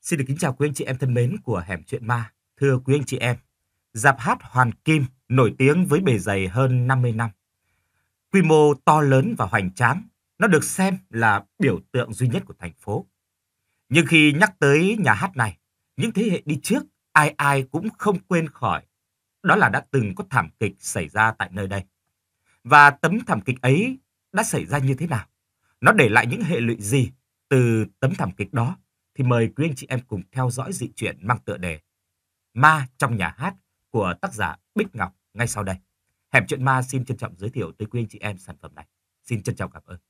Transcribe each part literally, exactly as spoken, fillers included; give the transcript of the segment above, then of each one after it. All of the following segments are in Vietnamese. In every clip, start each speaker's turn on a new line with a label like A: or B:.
A: Xin được kính chào quý anh chị em thân mến của Hẻm Chuyện Ma. Thưa quý anh chị em, rạp hát Hoàn Kim nổi tiếng với bề dày hơn năm mươi năm. Quy mô to lớn và hoành tráng, nó được xem là biểu tượng duy nhất của thành phố. Nhưng khi nhắc tới nhà hát này, những thế hệ đi trước, ai ai cũng không quên khỏi. Đó là đã từng có thảm kịch xảy ra tại nơi đây. Và tấm thảm kịch ấy đã xảy ra như thế nào? Nó để lại những hệ lụy gì từ tấm thảm kịch đó? Thì mời quý anh chị em cùng theo dõi dị truyện mang tựa đề Ma trong nhà hát của tác giả Bích Ngọc ngay sau đây. Hẻm Chuyện Ma xin trân trọng giới thiệu tới quý anh chị em sản phẩm này. Xin trân trọng cảm ơn.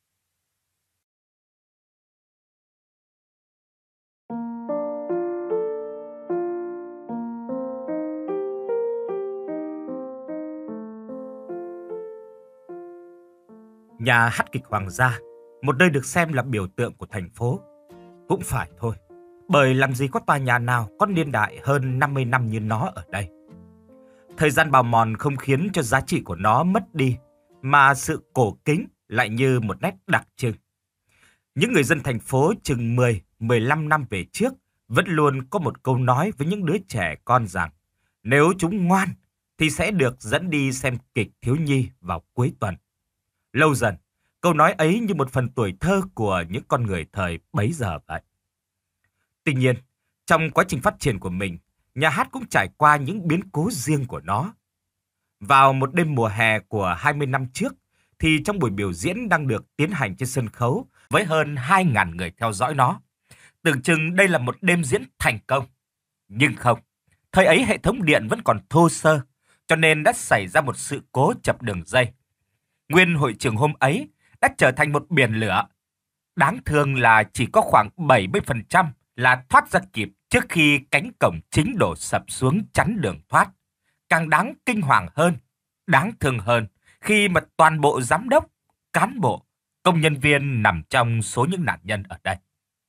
A: Nhà hát kịch Hoàng gia, một nơi được xem là biểu tượng của thành phố. Cũng phải thôi, bởi làm gì có tòa nhà nào có niên đại hơn năm mươi năm như nó ở đây. Thời gian bào mòn không khiến cho giá trị của nó mất đi, mà sự cổ kính lại như một nét đặc trưng. Những người dân thành phố chừng mười, mười lăm năm về trước vẫn luôn có một câu nói với những đứa trẻ con rằng nếu chúng ngoan thì sẽ được dẫn đi xem kịch thiếu nhi vào cuối tuần. Lâu dần, câu nói ấy như một phần tuổi thơ của những con người thời bấy giờ vậy. Tuy nhiên, trong quá trình phát triển của mình, nhà hát cũng trải qua những biến cố riêng của nó. Vào một đêm mùa hè của hai mươi năm trước, thì trong buổi biểu diễn đang được tiến hành trên sân khấu với hơn hai nghìn người theo dõi nó. Tưởng chừng đây là một đêm diễn thành công. Nhưng không, thời ấy hệ thống điện vẫn còn thô sơ, cho nên đã xảy ra một sự cố chập đường dây. Nguyên hội trường hôm ấy đã trở thành một biển lửa. Đáng thương là chỉ có khoảng bảy mươi phần trăm là thoát ra kịp trước khi cánh cổng chính đổ sập xuống chắn đường thoát. Càng đáng kinh hoàng hơn, đáng thương hơn khi mà toàn bộ giám đốc, cán bộ, công nhân viên nằm trong số những nạn nhân ở đây.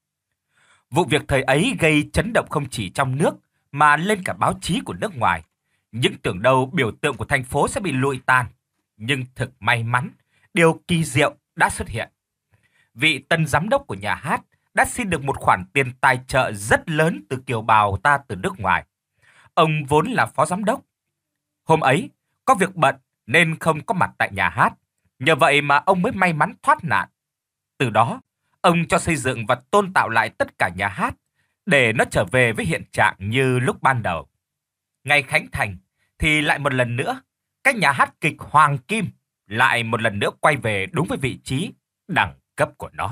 A: Vụ việc thời ấy gây chấn động không chỉ trong nước mà lên cả báo chí của nước ngoài. Những tưởng đâu biểu tượng của thành phố sẽ bị lụi tàn. Nhưng thực may mắn, điều kỳ diệu đã xuất hiện. Vị tân giám đốc của nhà hát đã xin được một khoản tiền tài trợ rất lớn từ kiều bào ta từ nước ngoài. Ông vốn là phó giám đốc. Hôm ấy, có việc bận nên không có mặt tại nhà hát. Nhờ vậy mà ông mới may mắn thoát nạn. Từ đó, ông cho xây dựng và tôn tạo lại tất cả nhà hát để nó trở về với hiện trạng như lúc ban đầu. Ngày khánh thành thì lại một lần nữa, cái nhà hát kịch Hoàng Kim lại một lần nữa quay về đúng với vị trí, đẳng cấp của nó.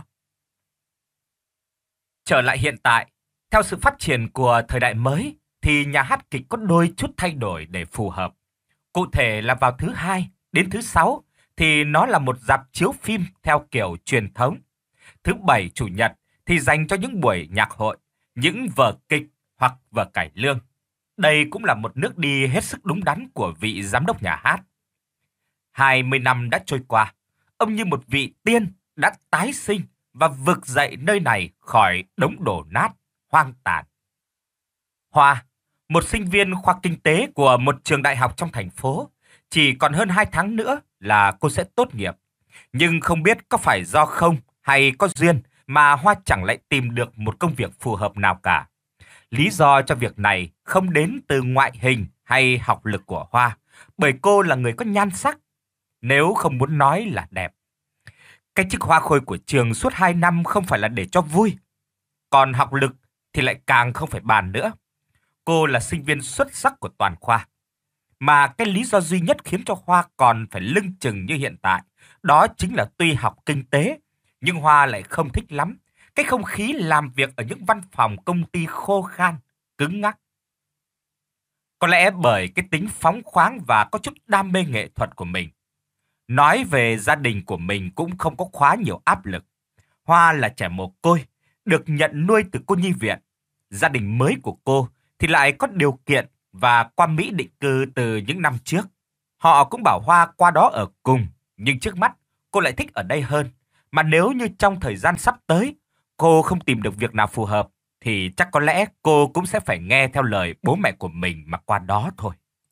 A: Trở lại hiện tại, theo sự phát triển của thời đại mới, thì nhà hát kịch có đôi chút thay đổi để phù hợp. Cụ thể là vào thứ hai đến thứ sáu thì nó là một rạp chiếu phim theo kiểu truyền thống. Thứ bảy, chủ nhật thì dành cho những buổi nhạc hội, những vở kịch hoặc vở cải lương. Đây cũng là một nước đi hết sức đúng đắn của vị giám đốc nhà hát. hai mươi năm đã trôi qua, ông như một vị tiên đã tái sinh và vực dậy nơi này khỏi đống đổ nát, hoang tàn. Hoa, một sinh viên khoa kinh tế của một trường đại học trong thành phố, chỉ còn hơn hai tháng nữa là cô sẽ tốt nghiệp. Nhưng không biết có phải do không hay có duyên mà Hoa chẳng lại tìm được một công việc phù hợp nào cả. Lý do cho việc này không đến từ ngoại hình hay học lực của Hoa, bởi cô là người có nhan sắc, nếu không muốn nói là đẹp. Cái chức hoa khôi của trường suốt hai năm không phải là để cho vui. Còn học lực thì lại càng không phải bàn nữa. Cô là sinh viên xuất sắc của toàn khoa. Mà cái lý do duy nhất khiến cho Hoa còn phải lưng chừng như hiện tại, đó chính là tuy học kinh tế, nhưng Hoa lại không thích lắm cái không khí làm việc ở những văn phòng công ty khô khan, cứng ngắc. Có lẽ bởi cái tính phóng khoáng và có chút đam mê nghệ thuật của mình. Nói về gia đình của mình cũng không có quá nhiều áp lực. Hoa là trẻ mồ côi, được nhận nuôi từ cô nhi viện. Gia đình mới của cô thì lại có điều kiện và qua Mỹ định cư từ những năm trước. Họ cũng bảo Hoa qua đó ở cùng, nhưng trước mắt cô lại thích ở đây hơn. Mà nếu như trong thời gian sắp tới, cô không tìm được việc nào phù hợp, thì chắc có lẽ cô cũng sẽ phải nghe theo lời bố mẹ của mình mà qua đó thôi.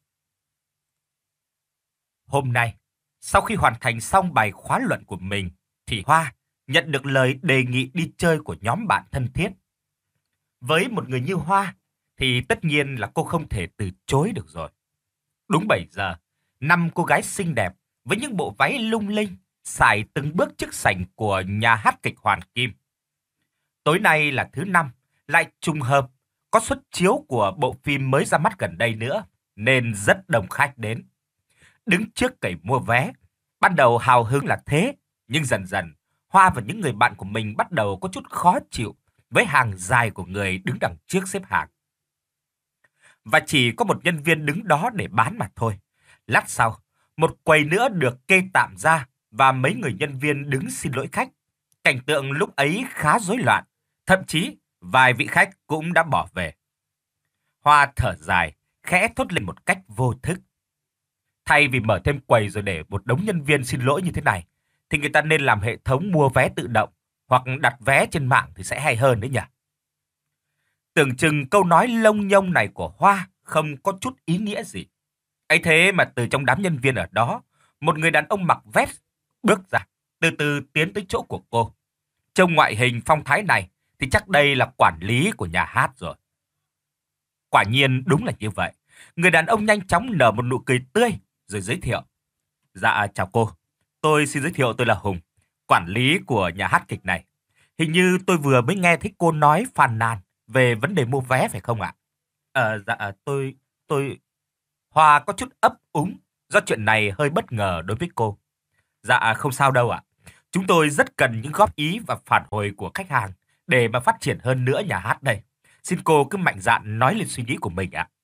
A: Hôm nay, sau khi hoàn thành xong bài khóa luận của mình, thì Hoa nhận được lời đề nghị đi chơi của nhóm bạn thân thiết. Với một người như Hoa, thì tất nhiên là cô không thể từ chối được rồi. Đúng bảy giờ, năm cô gái xinh đẹp với những bộ váy lung linh sải từng bước trước sảnh của nhà hát kịch Hoàn Kim. Tối nay là thứ năm, lại trùng hợp có suất chiếu của bộ phim mới ra mắt gần đây nữa, nên rất đông khách đến. Đứng trước quầy mua vé, ban đầu hào hứng là thế, nhưng dần dần, Hoa và những người bạn của mình bắt đầu có chút khó chịu với hàng dài của người đứng đằng trước xếp hàng. Và chỉ có một nhân viên đứng đó để bán mà thôi. Lát sau, một quầy nữa được kê tạm ra và mấy người nhân viên đứng xin lỗi khách. Cảnh tượng lúc ấy khá rối loạn, thậm chí vài vị khách cũng đã bỏ về. Hoa thở dài, khẽ thốt lên một cách vô thức. Thay vì mở thêm quầy rồi để một đống nhân viên xin lỗi như thế này, thì người ta nên làm hệ thống mua vé tự động hoặc đặt vé trên mạng thì sẽ hay hơn đấy nhỉ. Tưởng chừng câu nói lông nhông này của Hoa không có chút ý nghĩa gì. Ấy thế mà từ trong đám nhân viên ở đó, một người đàn ông mặc vest bước ra, từ từ tiến tới chỗ của cô. Trông ngoại hình phong thái này thì chắc đây là quản lý của nhà hát rồi. Quả nhiên đúng là như vậy. Người đàn ông nhanh chóng nở một nụ cười tươi rồi giới thiệu. Dạ chào cô, tôi xin giới thiệu tôi là Hùng, quản lý của nhà hát kịch này. Hình như tôi vừa mới nghe thấy cô nói phàn nàn về vấn đề mua vé phải không ạ? Ờ, dạ tôi, tôi... Hoa có chút ấp úng do chuyện này hơi bất ngờ đối với cô. Dạ không sao đâu ạ. Chúng tôi rất cần những góp ý và phản hồi của khách hàng để mà phát triển hơn nữa nhà hát đây. Xin cô cứ mạnh dạn nói lên suy nghĩ của mình ạ.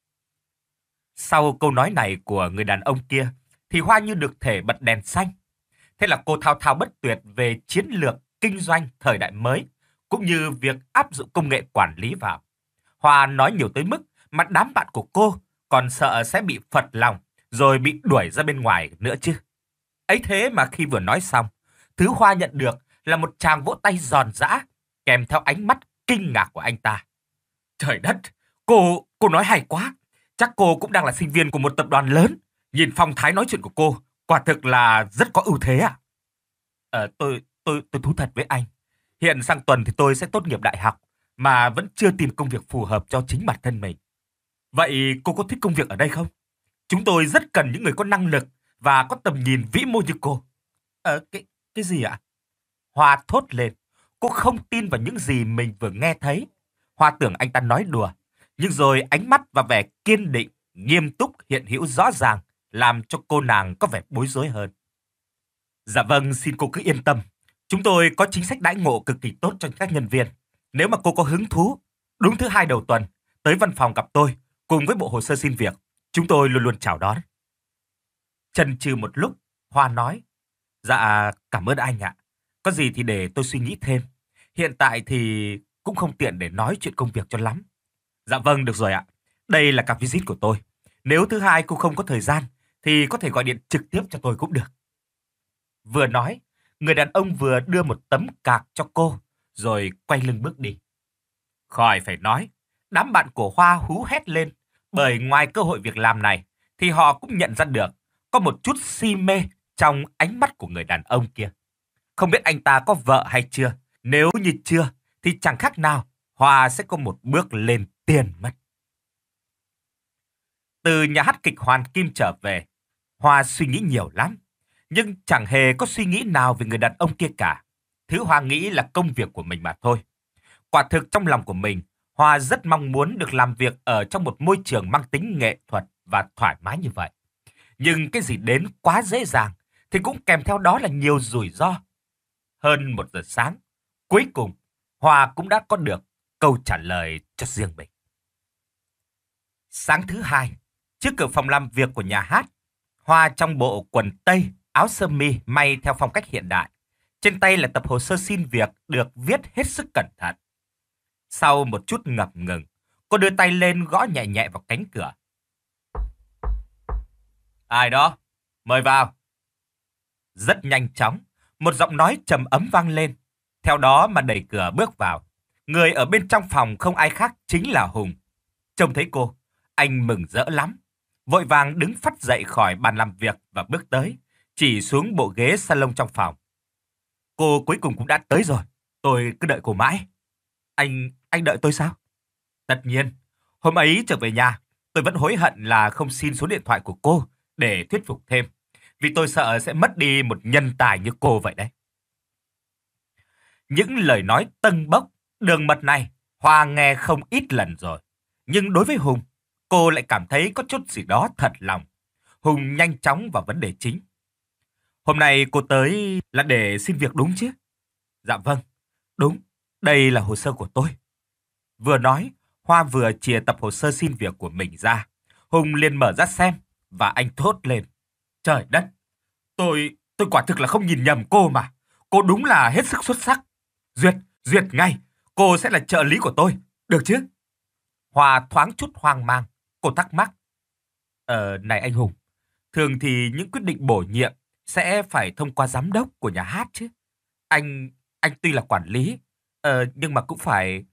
A: Sau câu nói này của người đàn ông kia thì Hoa như được thể bật đèn xanh. Thế là cô thao thao bất tuyệt về chiến lược kinh doanh thời đại mới cũng như việc áp dụng công nghệ quản lý vào. Hoa nói nhiều tới mức mà đám bạn của cô còn sợ sẽ bị phật lòng rồi bị đuổi ra bên ngoài nữa chứ. Ấy thế mà khi vừa nói xong, thứ Hoa nhận được là một tràng vỗ tay giòn giã kèm theo ánh mắt kinh ngạc của anh ta. Trời đất, cô, cô nói hay quá. Chắc cô cũng đang là sinh viên của một tập đoàn lớn. Nhìn phong thái nói chuyện của cô, quả thực là rất có ưu thế ạ. Ờ, tôi, tôi, tôi thú thật với anh. Hiện sang tuần thì tôi sẽ tốt nghiệp đại học, mà vẫn chưa tìm công việc phù hợp cho chính bản thân mình. Vậy cô có thích công việc ở đây không? Chúng tôi rất cần những người có năng lực và có tầm nhìn vĩ mô như cô. Ờ, cái, cái gì ạ? Hoa thốt lên. Cô không tin vào những gì mình vừa nghe thấy. Hoa tưởng anh ta nói đùa. Nhưng rồi ánh mắt và vẻ kiên định, nghiêm túc hiện hữu rõ ràng làm cho cô nàng có vẻ bối rối hơn. Dạ vâng, xin cô cứ yên tâm. Chúng tôi có chính sách đãi ngộ cực kỳ tốt cho các nhân viên. Nếu mà cô có hứng thú, đúng thứ hai đầu tuần, tới văn phòng gặp tôi, cùng với bộ hồ sơ xin việc, chúng tôi luôn luôn chào đón. Chần chừ một lúc, Hoa nói, dạ cảm ơn anh ạ. Có gì thì để tôi suy nghĩ thêm. Hiện tại thì cũng không tiện để nói chuyện công việc cho lắm. Dạ vâng, được rồi ạ. Đây là cặp visit của tôi. Nếu thứ hai cô không có thời gian, thì có thể gọi điện trực tiếp cho tôi cũng được. Vừa nói, người đàn ông vừa đưa một tấm cạc cho cô, rồi quay lưng bước đi. Khỏi phải nói, đám bạn của Hoa hú hét lên, bởi ngoài cơ hội việc làm này, thì họ cũng nhận ra được có một chút si mê trong ánh mắt của người đàn ông kia. Không biết anh ta có vợ hay chưa, nếu như chưa, thì chẳng khác nào Hoa sẽ có một bước lên tiền mất. Từ nhà hát kịch Hoàn Kim trở về, Hoa suy nghĩ nhiều lắm, nhưng chẳng hề có suy nghĩ nào về người đàn ông kia cả. Thứ Hoa nghĩ là công việc của mình mà thôi. Quả thực trong lòng của mình, Hoa rất mong muốn được làm việc ở trong một môi trường mang tính nghệ thuật và thoải mái như vậy. Nhưng cái gì đến quá dễ dàng thì cũng kèm theo đó là nhiều rủi ro. Hơn một giờ sáng, cuối cùng Hoa cũng đã có được câu trả lời cho riêng mình. Sáng thứ hai, trước cửa phòng làm việc của nhà hát, Hoa trong bộ quần tây, áo sơ mi may theo phong cách hiện đại. Trên tay là tập hồ sơ xin việc được viết hết sức cẩn thận. Sau một chút ngập ngừng, cô đưa tay lên gõ nhẹ nhẹ vào cánh cửa. Ai đó? Mời vào. Rất nhanh chóng, một giọng nói trầm ấm vang lên. Theo đó mà đẩy cửa bước vào. Người ở bên trong phòng không ai khác chính là Hùng. Trông thấy cô, anh mừng rỡ lắm. Vội vàng đứng phắt dậy khỏi bàn làm việc và bước tới, chỉ xuống bộ ghế salon trong phòng. Cô cuối cùng cũng đã tới rồi. Tôi cứ đợi cô mãi. Anh, anh đợi tôi sao? Tất nhiên, hôm ấy trở về nhà, tôi vẫn hối hận là không xin số điện thoại của cô để thuyết phục thêm. Vì tôi sợ sẽ mất đi một nhân tài như cô vậy đấy. Những lời nói tâng bốc, đường mật này, Hoa nghe không ít lần rồi. Nhưng đối với Hùng, cô lại cảm thấy có chút gì đó thật lòng. Hùng nhanh chóng vào vấn đề chính. Hôm nay cô tới là để xin việc đúng chứ? Dạ vâng, đúng. Đây là hồ sơ của tôi. Vừa nói, Hoa vừa chìa tập hồ sơ xin việc của mình ra. Hùng liền mở ra xem và anh thốt lên. Trời đất, tôi, tôi quả thực là không nhìn nhầm cô mà. Cô đúng là hết sức xuất sắc. Duyệt, duyệt ngay, cô sẽ là trợ lý của tôi, được chứ? Hoa thoáng chút hoang mang, cô thắc mắc. Ờ, này anh Hùng, thường thì những quyết định bổ nhiệm sẽ phải thông qua giám đốc của nhà hát chứ. Anh, anh tuy là quản lý, ờ, nhưng mà cũng phải...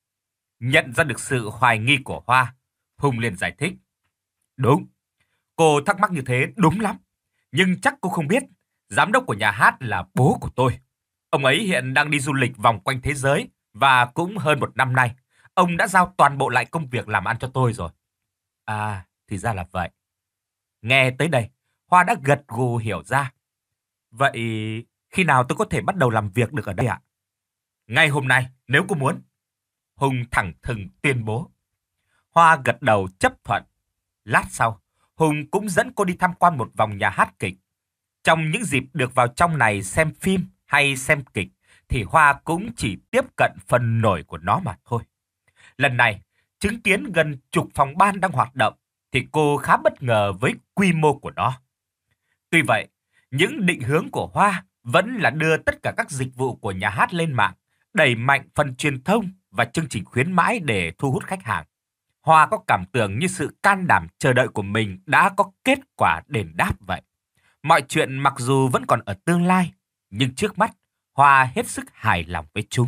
A: Nhận ra được sự hoài nghi của Hoa, Hùng liền giải thích. Đúng, cô thắc mắc như thế đúng lắm. Nhưng chắc cô không biết, giám đốc của nhà hát là bố của tôi. Ông ấy hiện đang đi du lịch vòng quanh thế giới và cũng hơn một năm nay, ông đã giao toàn bộ lại công việc làm ăn cho tôi rồi. À, thì ra là vậy. Nghe tới đây, Hoa đã gật gù hiểu ra. Vậy khi nào tôi có thể bắt đầu làm việc được ở đây ạ? Ngay hôm nay, nếu cô muốn. Hùng thẳng thừng tuyên bố. Hoa gật đầu chấp thuận. Lát sau, Hùng cũng dẫn cô đi tham quan một vòng nhà hát kịch. Trong những dịp được vào trong này xem phim hay xem kịch, thì Hoa cũng chỉ tiếp cận phần nổi của nó mà thôi. Lần này, chứng kiến gần chục phòng ban đang hoạt động, thì cô khá bất ngờ với quy mô của nó. Tuy vậy, những định hướng của Hoa vẫn là đưa tất cả các dịch vụ của nhà hát lên mạng, đẩy mạnh phần truyền thông và chương trình khuyến mãi để thu hút khách hàng. Hoa có cảm tưởng như sự can đảm chờ đợi của mình đã có kết quả đền đáp vậy. Mọi chuyện mặc dù vẫn còn ở tương lai, nhưng trước mắt, Hoa hết sức hài lòng với chúng.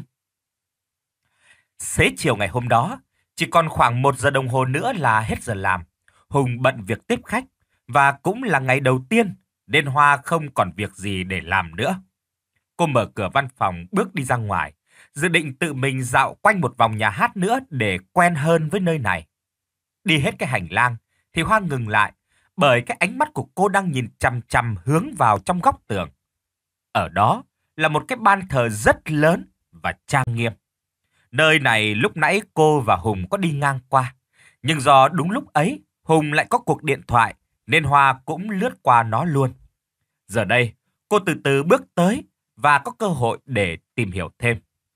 A: Xế chiều ngày hôm đó, chỉ còn khoảng một giờ đồng hồ nữa là hết giờ làm. Hùng bận việc tiếp khách, và cũng là ngày đầu tiên, nên Hoa không còn việc gì để làm nữa. Cô mở cửa văn phòng bước đi ra ngoài, dự định tự mình dạo quanh một vòng nhà hát nữa để quen hơn với nơi này. Đi hết cái hành lang, thì Hoa ngừng lại, bởi cái ánh mắt của cô đang nhìn chằm chằm hướng vào trong góc tường. Ở đó là một cái ban thờ rất lớn và trang nghiêm. Nơi này lúc nãy cô và Hùng có đi ngang qua, nhưng do đúng lúc ấy Hùng lại có cuộc điện thoại, nên Hoa cũng lướt qua nó luôn. Giờ đây, cô từ từ bước tới và có cơ hội để tìm hiểu thêm.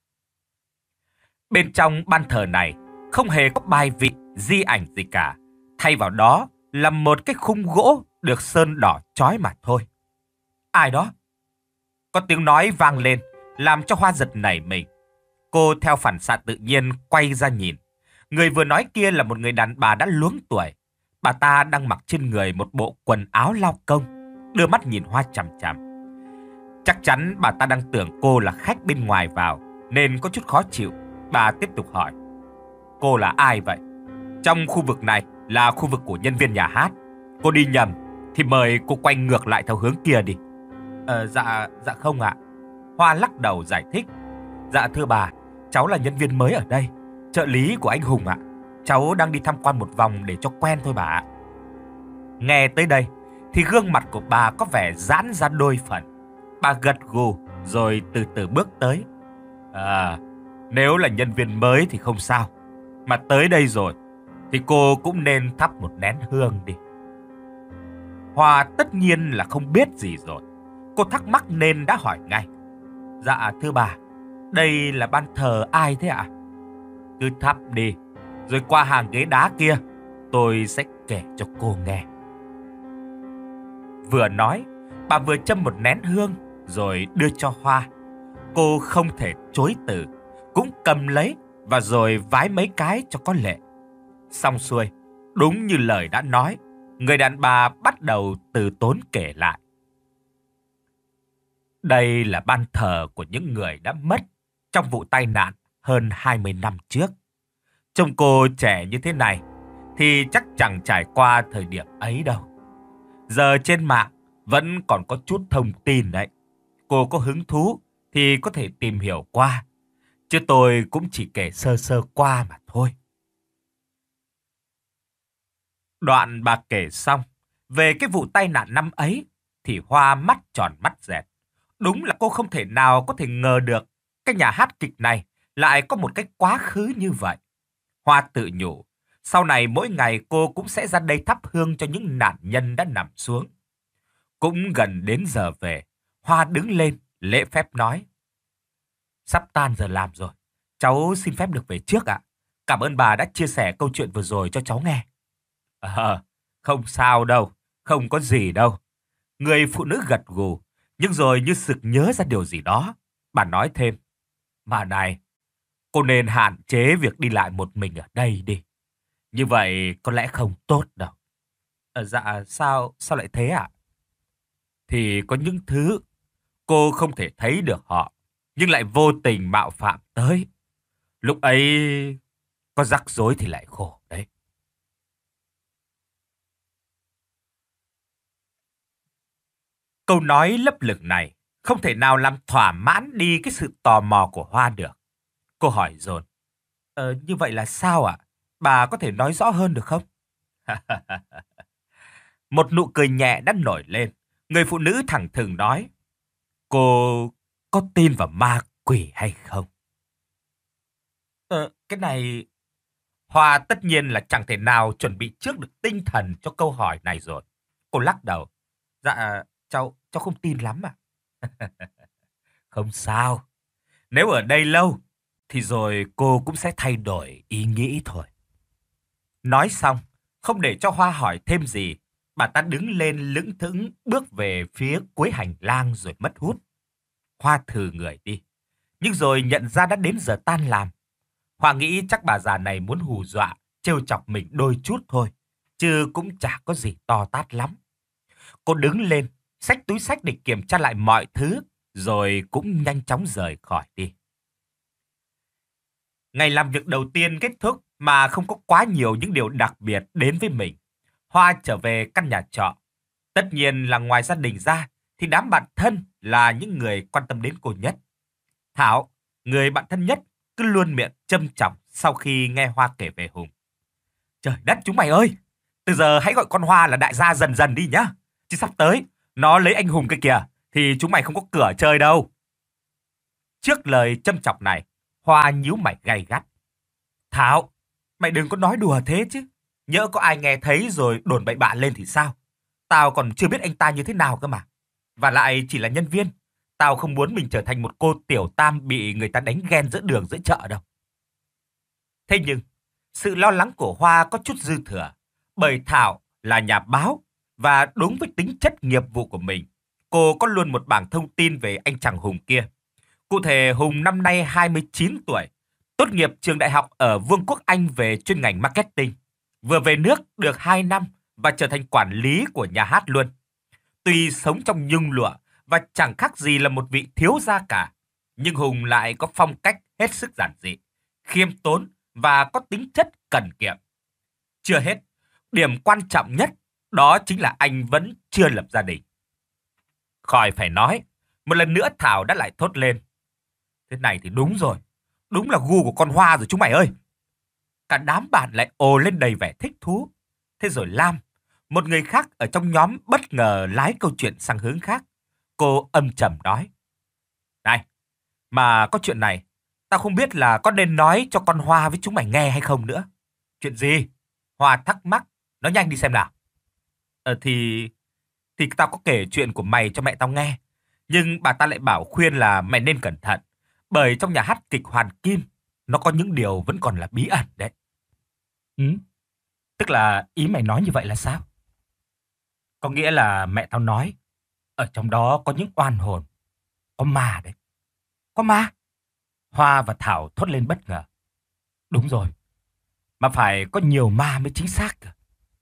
A: Bên trong ban thờ này không hề có bài vị, di ảnh gì cả. Thay vào đó là một cái khung gỗ được sơn đỏ chói mà thôi. Ai đó? Có tiếng nói vang lên, làm cho Hoa giật nảy mình. Cô theo phản xạ tự nhiên quay ra nhìn. Người vừa nói kia là một người đàn bà đã luống tuổi. Bà ta đang mặc trên người một bộ quần áo lao công, đưa mắt nhìn Hoa chằm chằm. Chắc chắn bà ta đang tưởng cô là khách bên ngoài vào, nên có chút khó chịu. Bà tiếp tục hỏi. Cô là ai vậy? Trong khu vực này là khu vực của nhân viên nhà hát. Cô đi nhầm thì mời cô quay ngược lại theo hướng kia đi. Ờ, dạ, dạ không ạ. Hoa lắc đầu giải thích. Dạ thưa bà, cháu là nhân viên mới ở đây, trợ lý của anh Hùng ạ. Cháu đang đi tham quan một vòng để cho quen thôi bà ạ. Nghe tới đây thì gương mặt của bà có vẻ giãn ra đôi phần. Bà gật gù rồi từ từ bước tới. À, nếu là nhân viên mới thì không sao, mà tới đây rồi thì cô cũng nên thắp một nén hương đi. Hoa tất nhiên là không biết gì rồi. Cô thắc mắc nên đã hỏi ngay. Dạ thưa bà, đây là ban thờ ai thế ạ? Cứ thắp đi, rồi qua hàng ghế đá kia, tôi sẽ kể cho cô nghe. Vừa nói, bà vừa châm một nén hương rồi đưa cho Hoa. Cô không thể chối từ, cũng cầm lấy và rồi vái mấy cái cho có lệ. Xong xuôi, đúng như lời đã nói, người đàn bà bắt đầu từ tốn kể lại. Đây là ban thờ của những người đã mất trong vụ tai nạn hơn hai mươi năm trước. Trông cô trẻ như thế này thì chắc chẳng trải qua thời điểm ấy đâu. Giờ trên mạng vẫn còn có chút thông tin đấy. Cô có hứng thú thì có thể tìm hiểu qua. Chứ tôi cũng chỉ kể sơ sơ qua mà thôi. Đoạn bà kể xong về cái vụ tai nạn năm ấy thì Hoa mắt tròn mắt dẹt. Đúng là cô không thể nào có thể ngờ được cái nhà hát kịch này lại có một cái quá khứ như vậy. Hoa tự nhủ, sau này mỗi ngày cô cũng sẽ ra đây thắp hương cho những nạn nhân đã nằm xuống. Cũng gần đến giờ về, Hoa đứng lên, lễ phép nói. Sắp tan giờ làm rồi, cháu xin phép được về trước ạ. Cảm ơn bà đã chia sẻ câu chuyện vừa rồi cho cháu nghe. Ờ, không sao đâu, không có gì đâu. Người phụ nữ gật gù, nhưng rồi như sực nhớ ra điều gì đó. Bà nói thêm, mà này, cô nên hạn chế việc đi lại một mình ở đây đi. Như vậy có lẽ không tốt đâu. Ờ, dạ, sao, sao lại thế ạ? Thì có những thứ cô không thể thấy được họ, nhưng lại vô tình mạo phạm tới. Lúc ấy có rắc rối thì lại khổ đấy. Câu nói lấp lửng này không thể nào làm thỏa mãn đi cái sự tò mò của Hoa được. Cô hỏi dồn. Ờ, như vậy là sao ạ? Bà có thể nói rõ hơn được không? Một nụ cười nhẹ đã nổi lên. Người phụ nữ thẳng thừng nói. Cô có tin vào ma quỷ hay không? Ờ, cái này... Hoa tất nhiên là chẳng thể nào chuẩn bị trước được tinh thần cho câu hỏi này rồi. Cô lắc đầu. Dạ, cháu, cháu không tin lắm à? Không sao. Nếu ở đây lâu, thì rồi cô cũng sẽ thay đổi ý nghĩ thôi. Nói xong, không để cho Hoa hỏi thêm gì, bà ta đứng lên lững thững bước về phía cuối hành lang rồi mất hút. Hoa thừ người đi, nhưng rồi nhận ra đã đến giờ tan làm. Hoa nghĩ chắc bà già này muốn hù dọa, trêu chọc mình đôi chút thôi, chứ cũng chả có gì to tát lắm. Cô đứng lên, xách túi xách để kiểm tra lại mọi thứ, rồi cũng nhanh chóng rời khỏi đi. Ngày làm việc đầu tiên kết thúc mà không có quá nhiều những điều đặc biệt đến với mình. Hoa trở về căn nhà trọ. Tất nhiên là ngoài gia đình ra, thì đám bạn thân là những người quan tâm đến cô nhất. Thảo, người bạn thân nhất, cứ luôn miệng châm chọc sau khi nghe Hoa kể về Hùng. Trời đất chúng mày ơi! Từ giờ hãy gọi con Hoa là đại gia dần dần đi nhá. Chứ sắp tới, nó lấy anh Hùng kia kìa, thì chúng mày không có cửa chơi đâu. Trước lời châm chọc này, Hoa nhíu mày gay gắt. Thảo, mày đừng có nói đùa thế chứ. Nhỡ có ai nghe thấy rồi đồn bậy bạ lên thì sao? Tao còn chưa biết anh ta như thế nào cơ mà. Và lại chỉ là nhân viên. Tao không muốn mình trở thành một cô tiểu tam bị người ta đánh ghen giữa đường giữa chợ đâu. Thế nhưng, sự lo lắng của Hoa có chút dư thừa. Bởi Thảo là nhà báo và đúng với tính chất nghiệp vụ của mình, cô có luôn một bảng thông tin về anh chàng Hùng kia. Cụ thể, Hùng năm nay hai mươi chín tuổi, tốt nghiệp trường đại học ở Vương quốc Anh về chuyên ngành marketing. Vừa về nước được hai năm và trở thành quản lý của nhà hát luôn. Tuy sống trong nhung lụa và chẳng khác gì là một vị thiếu gia cả, nhưng Hùng lại có phong cách hết sức giản dị, khiêm tốn và có tính chất cần kiệm. Chưa hết, điểm quan trọng nhất đó chính là anh vẫn chưa lập gia đình. Khỏi phải nói, một lần nữa Thảo đã lại thốt lên. Thế này thì đúng rồi, đúng là gu của con Hoa rồi chúng mày ơi. Cả đám bạn lại ồ lên đầy vẻ thích thú. Thế rồi Lam, một người khác ở trong nhóm bất ngờ lái câu chuyện sang hướng khác. Cô âm trầm nói. Này, mà có chuyện này, tao không biết là có nên nói cho con Hoa với chúng mày nghe hay không nữa. Chuyện gì? Hoa thắc mắc, nói nhanh đi xem nào. Ờ thì... Thì tao có kể chuyện của mày cho mẹ tao nghe. Nhưng bà ta lại bảo khuyên là mày nên cẩn thận. Bởi trong nhà hát kịch Hoàn Kim, nó có những điều vẫn còn là bí ẩn đấy. Ừ? Tức là ý mày nói như vậy là sao? Có nghĩa là mẹ tao nói, ở trong đó có những oan hồn, có ma đấy. Có ma? Hoa và Thảo thốt lên bất ngờ. Đúng rồi, mà phải có nhiều ma mới chính xác cơ.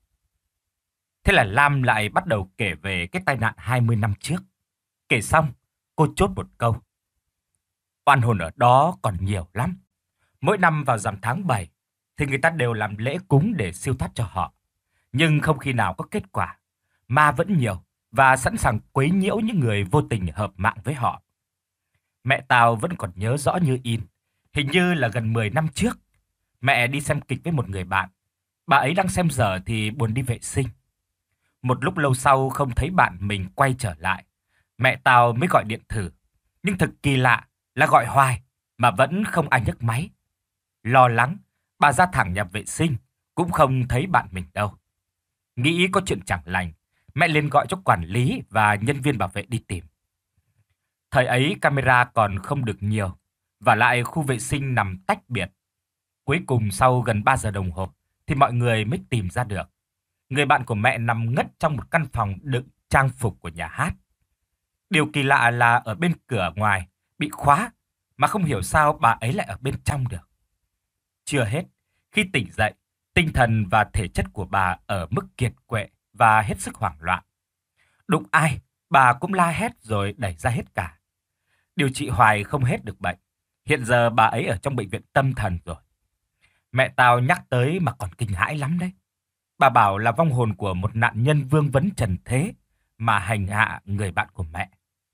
A: Thế là Lam lại bắt đầu kể về cái tai nạn hai mươi năm trước. Kể xong, cô chốt một câu. Oan hồn ở đó còn nhiều lắm. Mỗi năm vào rằm tháng bảy, thì người ta đều làm lễ cúng để siêu thoát cho họ. Nhưng không khi nào có kết quả. Ma vẫn nhiều và sẵn sàng quấy nhiễu những người vô tình hợp mạng với họ. Mẹ tao vẫn còn nhớ rõ như in. Hình như là gần mười năm trước, mẹ đi xem kịch với một người bạn. Bà ấy đang xem giờ thì buồn đi vệ sinh. Một lúc lâu sau không thấy bạn mình quay trở lại. Mẹ tao mới gọi điện thử. Nhưng thật kỳ lạ là gọi hoài mà vẫn không ai nhấc máy. Lo lắng, bà ra thẳng nhà vệ sinh, cũng không thấy bạn mình đâu. Nghĩ có chuyện chẳng lành, mẹ liền gọi cho quản lý và nhân viên bảo vệ đi tìm. Thời ấy camera còn không được nhiều, và lại khu vệ sinh nằm tách biệt. Cuối cùng sau gần ba giờ đồng hồ thì mọi người mới tìm ra được. Người bạn của mẹ nằm ngất trong một căn phòng đựng trang phục của nhà hát. Điều kỳ lạ là ở bên cửa ngoài bị khóa, mà không hiểu sao bà ấy lại ở bên trong được. Chưa hết, khi tỉnh dậy, tinh thần và thể chất của bà ở mức kiệt quệ và hết sức hoảng loạn. Đụng ai, bà cũng la hét rồi đẩy ra hết cả. Điều trị hoài không hết được bệnh. Hiện giờ bà ấy ở trong bệnh viện tâm thần rồi. Mẹ tao nhắc tới mà còn kinh hãi lắm đấy. Bà bảo là vong hồn của một nạn nhân vương vấn trần thế mà hành hạ người bạn của mẹ.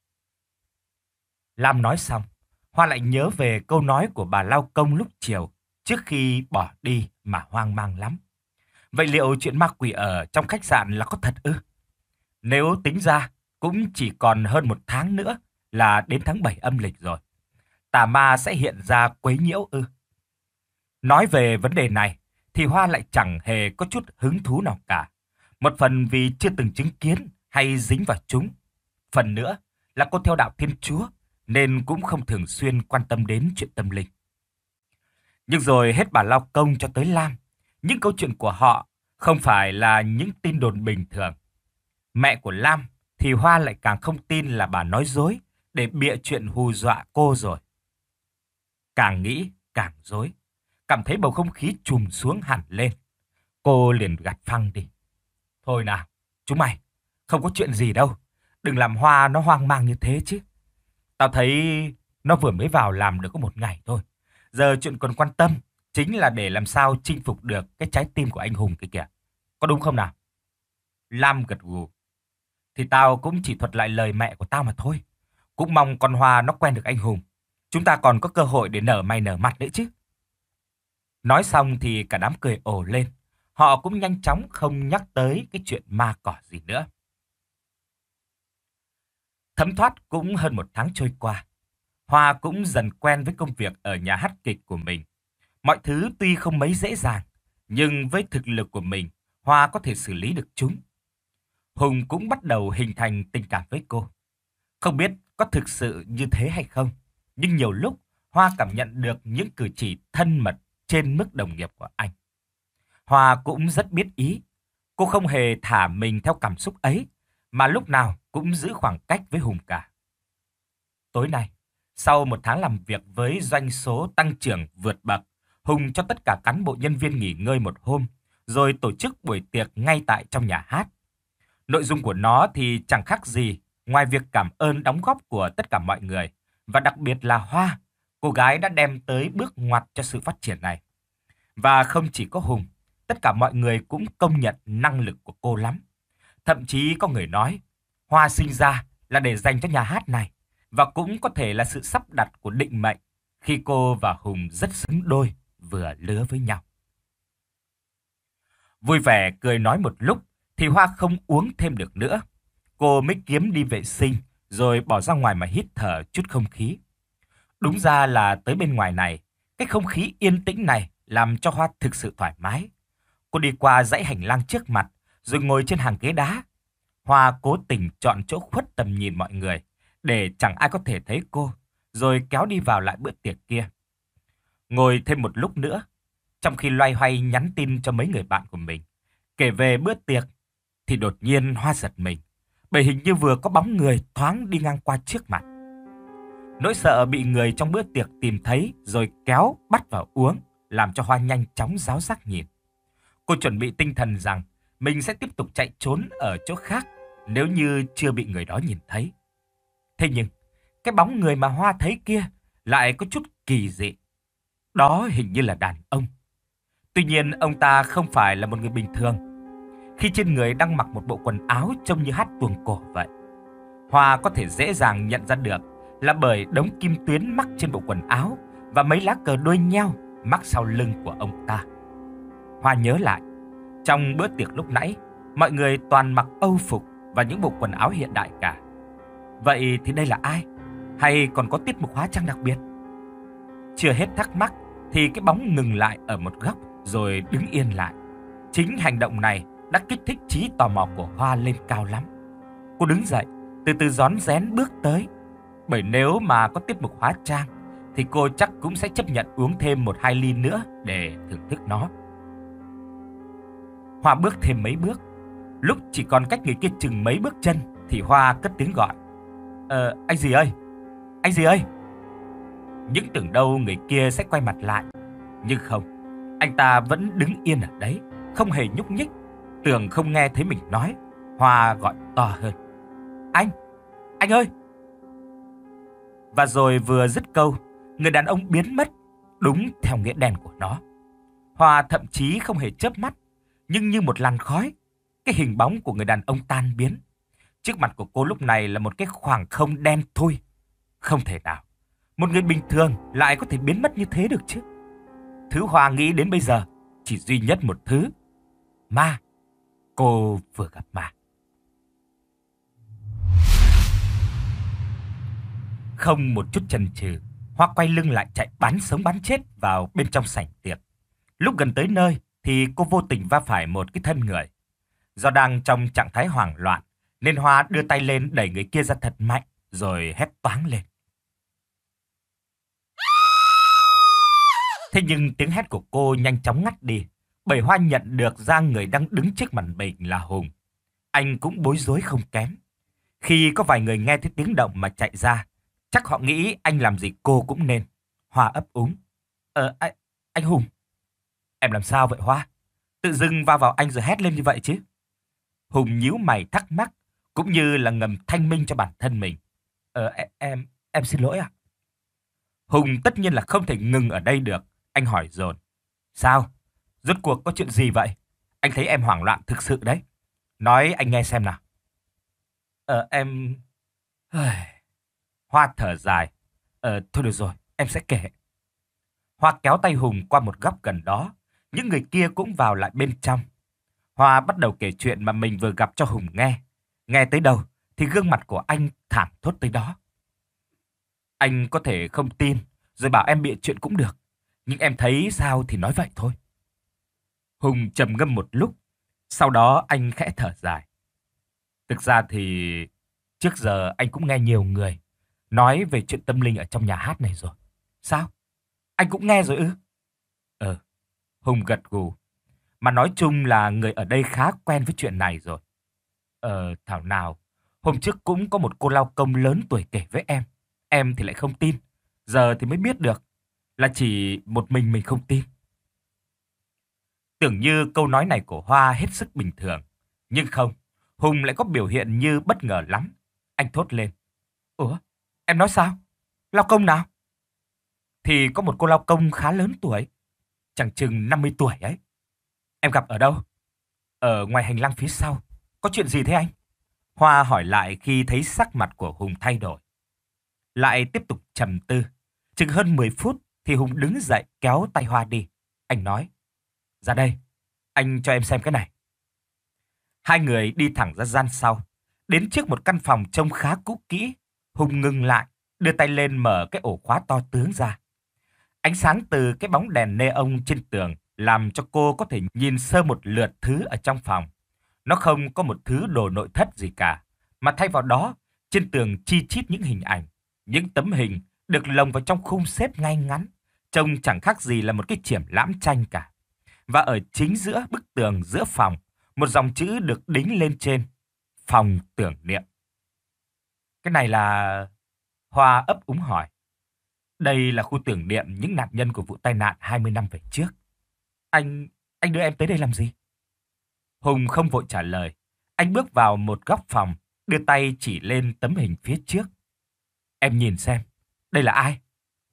A: Lam nói xong, Hoa lại nhớ về câu nói của bà lao công lúc chiều trước khi bỏ đi mà hoang mang lắm. Vậy liệu chuyện ma quỷ ở trong khách sạn là có thật ư? Nếu tính ra cũng chỉ còn hơn một tháng nữa là đến tháng bảy âm lịch rồi. Tà ma sẽ hiện ra quấy nhiễu ư? Nói về vấn đề này thì Hoa lại chẳng hề có chút hứng thú nào cả. Một phần vì chưa từng chứng kiến hay dính vào chúng. Phần nữa là cô theo đạo Thiên Chúa nên cũng không thường xuyên quan tâm đến chuyện tâm linh. Nhưng rồi hết bà lao công cho tới Lam, những câu chuyện của họ không phải là những tin đồn bình thường. Mẹ của Lam thì Hoa lại càng không tin là bà nói dối để bịa chuyện hù dọa cô rồi. Càng nghĩ càng rối, cảm thấy bầu không khí trùm xuống hẳn lên. Cô liền gạt phăng đi. Thôi nào, chúng mày, không có chuyện gì đâu. Đừng làm Hoa nó hoang mang như thế chứ. Tao thấy nó vừa mới vào làm được có một ngày thôi. Giờ chuyện còn quan tâm chính là để làm sao chinh phục được cái trái tim của anh Hùng kia kìa. Có đúng không nào? Lam gật gù. Thì tao cũng chỉ thuật lại lời mẹ của tao mà thôi. Cũng mong con Hoa nó quen được anh Hùng. Chúng ta còn có cơ hội để nở mày nở mặt nữa chứ. Nói xong thì cả đám cười ồ lên. Họ cũng nhanh chóng không nhắc tới cái chuyện ma cỏ gì nữa. Thấm thoát cũng hơn một tháng trôi qua. Hoa cũng dần quen với công việc ở nhà hát kịch của mình. Mọi thứ tuy không mấy dễ dàng, nhưng với thực lực của mình, Hoa có thể xử lý được chúng. Hùng cũng bắt đầu hình thành tình cảm với cô. Không biết có thực sự như thế hay không, nhưng nhiều lúc Hoa cảm nhận được những cử chỉ thân mật trên mức đồng nghiệp của anh. Hoa cũng rất biết ý. Cô không hề thả mình theo cảm xúc ấy, mà lúc nào cũng giữ khoảng cách với Hùng cả. Tối nay, sau một tháng làm việc với doanh số tăng trưởng vượt bậc, Hùng cho tất cả cán bộ nhân viên nghỉ ngơi một hôm, rồi tổ chức buổi tiệc ngay tại trong nhà hát. Nội dung của nó thì chẳng khác gì ngoài việc cảm ơn đóng góp của tất cả mọi người, và đặc biệt là Hoa, cô gái đã đem tới bước ngoặt cho sự phát triển này. Và không chỉ có Hùng, tất cả mọi người cũng công nhận năng lực của cô lắm. Thậm chí có người nói, Hoa sinh ra là để dành cho nhà hát này, và cũng có thể là sự sắp đặt của định mệnh khi cô và Hùng rất xứng đôi, vừa lứa với nhau. Vui vẻ cười nói một lúc thì Hoa không uống thêm được nữa. Cô mới kiếm đi vệ sinh rồi bỏ ra ngoài mà hít thở chút không khí. Đúng ra là tới bên ngoài này, cái không khí yên tĩnh này làm cho Hoa thực sự thoải mái. Cô đi qua dãy hành lang trước mặt rồi ngồi trên hàng ghế đá. Hoa cố tình chọn chỗ khuất tầm nhìn mọi người để chẳng ai có thể thấy cô, rồi kéo đi vào lại bữa tiệc kia. Ngồi thêm một lúc nữa, trong khi loay hoay nhắn tin cho mấy người bạn của mình, kể về bữa tiệc, thì đột nhiên Hoa giật mình, bởi hình như vừa có bóng người thoáng đi ngang qua trước mặt. Nỗi sợ bị người trong bữa tiệc tìm thấy rồi kéo bắt vào uống, làm cho Hoa nhanh chóng ráo giác nhìn. Cô chuẩn bị tinh thần rằng mình sẽ tiếp tục chạy trốn ở chỗ khác nếu như chưa bị người đó nhìn thấy. Thế nhưng, cái bóng người mà Hoa thấy kia lại có chút kỳ dị. Đó hình như là đàn ông. Tuy nhiên, ông ta không phải là một người bình thường, khi trên người đang mặc một bộ quần áo trông như hát tuồng cổ vậy. Hoa có thể dễ dàng nhận ra được là bởi đống kim tuyến mắc trên bộ quần áo và mấy lá cờ đuôi nheo mắc sau lưng của ông ta. Hoa nhớ lại, Trong bữa tiệc lúc nãy, mọi người toàn mặc âu phục và những bộ quần áo hiện đại cả. Vậy thì đây là ai? Hay còn có tiết mục hóa trang đặc biệt? Chưa hết thắc mắc thì cái bóng ngừng lại ở một góc rồi đứng yên lại. Chính hành động này đã kích thích trí tò mò của Hoa lên cao lắm. Cô đứng dậy, từ từ rón rén bước tới. Bởi nếu mà có tiết mục hóa trang thì cô chắc cũng sẽ chấp nhận uống thêm một hai ly nữa để thưởng thức nó. Hoa bước thêm mấy bước. Lúc chỉ còn cách người kia chừng mấy bước chân thì Hoa cất tiếng gọi. Ờ, anh gì ơi? Anh gì ơi? Những tưởng đâu người kia sẽ quay mặt lại. Nhưng không, anh ta vẫn đứng yên ở đấy, không hề nhúc nhích. Tưởng không nghe thấy mình nói, Hoa gọi to hơn. Anh! Anh ơi! Và rồi vừa dứt câu, người đàn ông biến mất, đúng theo nghĩa đen của nó. Hoa thậm chí không hề chớp mắt, nhưng như một làn khói, cái hình bóng của người đàn ông tan biến. Trước mặt của cô lúc này là một cái khoảng không đen thui. Không thể nào một người bình thường lại có thể biến mất như thế được chứ. Thứ Hoa nghĩ đến bây giờ chỉ duy nhất một thứ: ma. Cô vừa gặp ma. Không một chút chần chừ, Hoa quay lưng lại chạy bắn sống bắn chết vào bên trong sảnh tiệc. Lúc gần tới nơi thì cô vô tình va phải một cái thân người. Do đang trong trạng thái hoảng loạn nên Hoa đưa tay lên đẩy người kia ra thật mạnh rồi hét toáng lên. Thế nhưng tiếng hét của cô nhanh chóng ngắt đi, bởi Hoa nhận được ra người đang đứng trước mặt mình là Hùng. Anh cũng bối rối không kém. Khi có vài người nghe thấy tiếng động mà chạy ra, chắc họ nghĩ anh làm gì cô cũng nên. Hoa ấp úng. Ờ, anh, anh Hùng. Em làm sao vậy Hoa? Tự dưng va vào anh rồi hét lên như vậy chứ? Hùng nhíu mày thắc mắc, cũng như là ngầm thanh minh cho bản thân mình. Ờ, em, em xin lỗi ạ. Hùng tất nhiên là không thể ngừng ở đây được. Anh hỏi dồn. Sao? Rốt cuộc có chuyện gì vậy? Anh thấy em hoảng loạn thực sự đấy. Nói anh nghe xem nào. Ờ, em... Hoa thở dài. Ờ, thôi được rồi, em sẽ kể. Hoa kéo tay Hùng qua một góc gần đó. Những người kia cũng vào lại bên trong. Hoa bắt đầu kể chuyện mà mình vừa gặp cho Hùng nghe. Nghe tới đâu thì gương mặt của anh thảm thốt tới đó. Anh có thể không tin, rồi bảo em bịa chuyện cũng được. Nhưng em thấy sao thì nói vậy thôi. Hùng trầm ngâm một lúc. Sau đó anh khẽ thở dài. Thực ra thì trước giờ anh cũng nghe nhiều người nói về chuyện tâm linh ở trong nhà hát này rồi. Sao? Anh cũng nghe rồi ư? Ờ, Hùng gật gù. Mà nói chung là người ở đây khá quen với chuyện này rồi. Ờ, thảo nào, hôm trước cũng có một cô lao công lớn tuổi kể với em. Em thì lại không tin. Giờ thì mới biết được là chỉ một mình mình không tin. Tưởng như câu nói này của Hoa hết sức bình thường. Nhưng không, Hùng lại có biểu hiện như bất ngờ lắm. Anh thốt lên. Ủa, em nói sao? Lao công nào? Thì có một cô lao công khá lớn tuổi. Chẳng chừng năm mươi tuổi ấy. Em gặp ở đâu? Ở ngoài hành lang phía sau. Có chuyện gì thế anh? Hoa hỏi lại khi thấy sắc mặt của Hùng thay đổi. Lại tiếp tục trầm tư. Chừng hơn mười phút thì Hùng đứng dậy kéo tay Hoa đi. Anh nói. Ra đây, anh cho em xem cái này. Hai người đi thẳng ra gian sau. Đến trước một căn phòng trông khá cũ kỹ. Hùng ngừng lại, đưa tay lên mở cái ổ khóa to tướng ra. Ánh sáng từ cái bóng đèn neon trên tường làm cho cô có thể nhìn sơ một lượt thứ ở trong phòng. Nó không có một thứ đồ nội thất gì cả, mà thay vào đó, trên tường chi chít những hình ảnh. Những tấm hình được lồng vào trong khung xếp ngay ngắn, trông chẳng khác gì là một cái triển lãm tranh cả. Và ở chính giữa bức tường giữa phòng, một dòng chữ được đính lên trên. Phòng tưởng niệm. Cái này là... Hoa ấp úng hỏi. Đây là khu tưởng niệm những nạn nhân của vụ tai nạn hai mươi năm về trước. Anh... anh đưa em tới đây làm gì? Hùng không vội trả lời. Anh bước vào một góc phòng, đưa tay chỉ lên tấm hình phía trước. Em nhìn xem, đây là ai?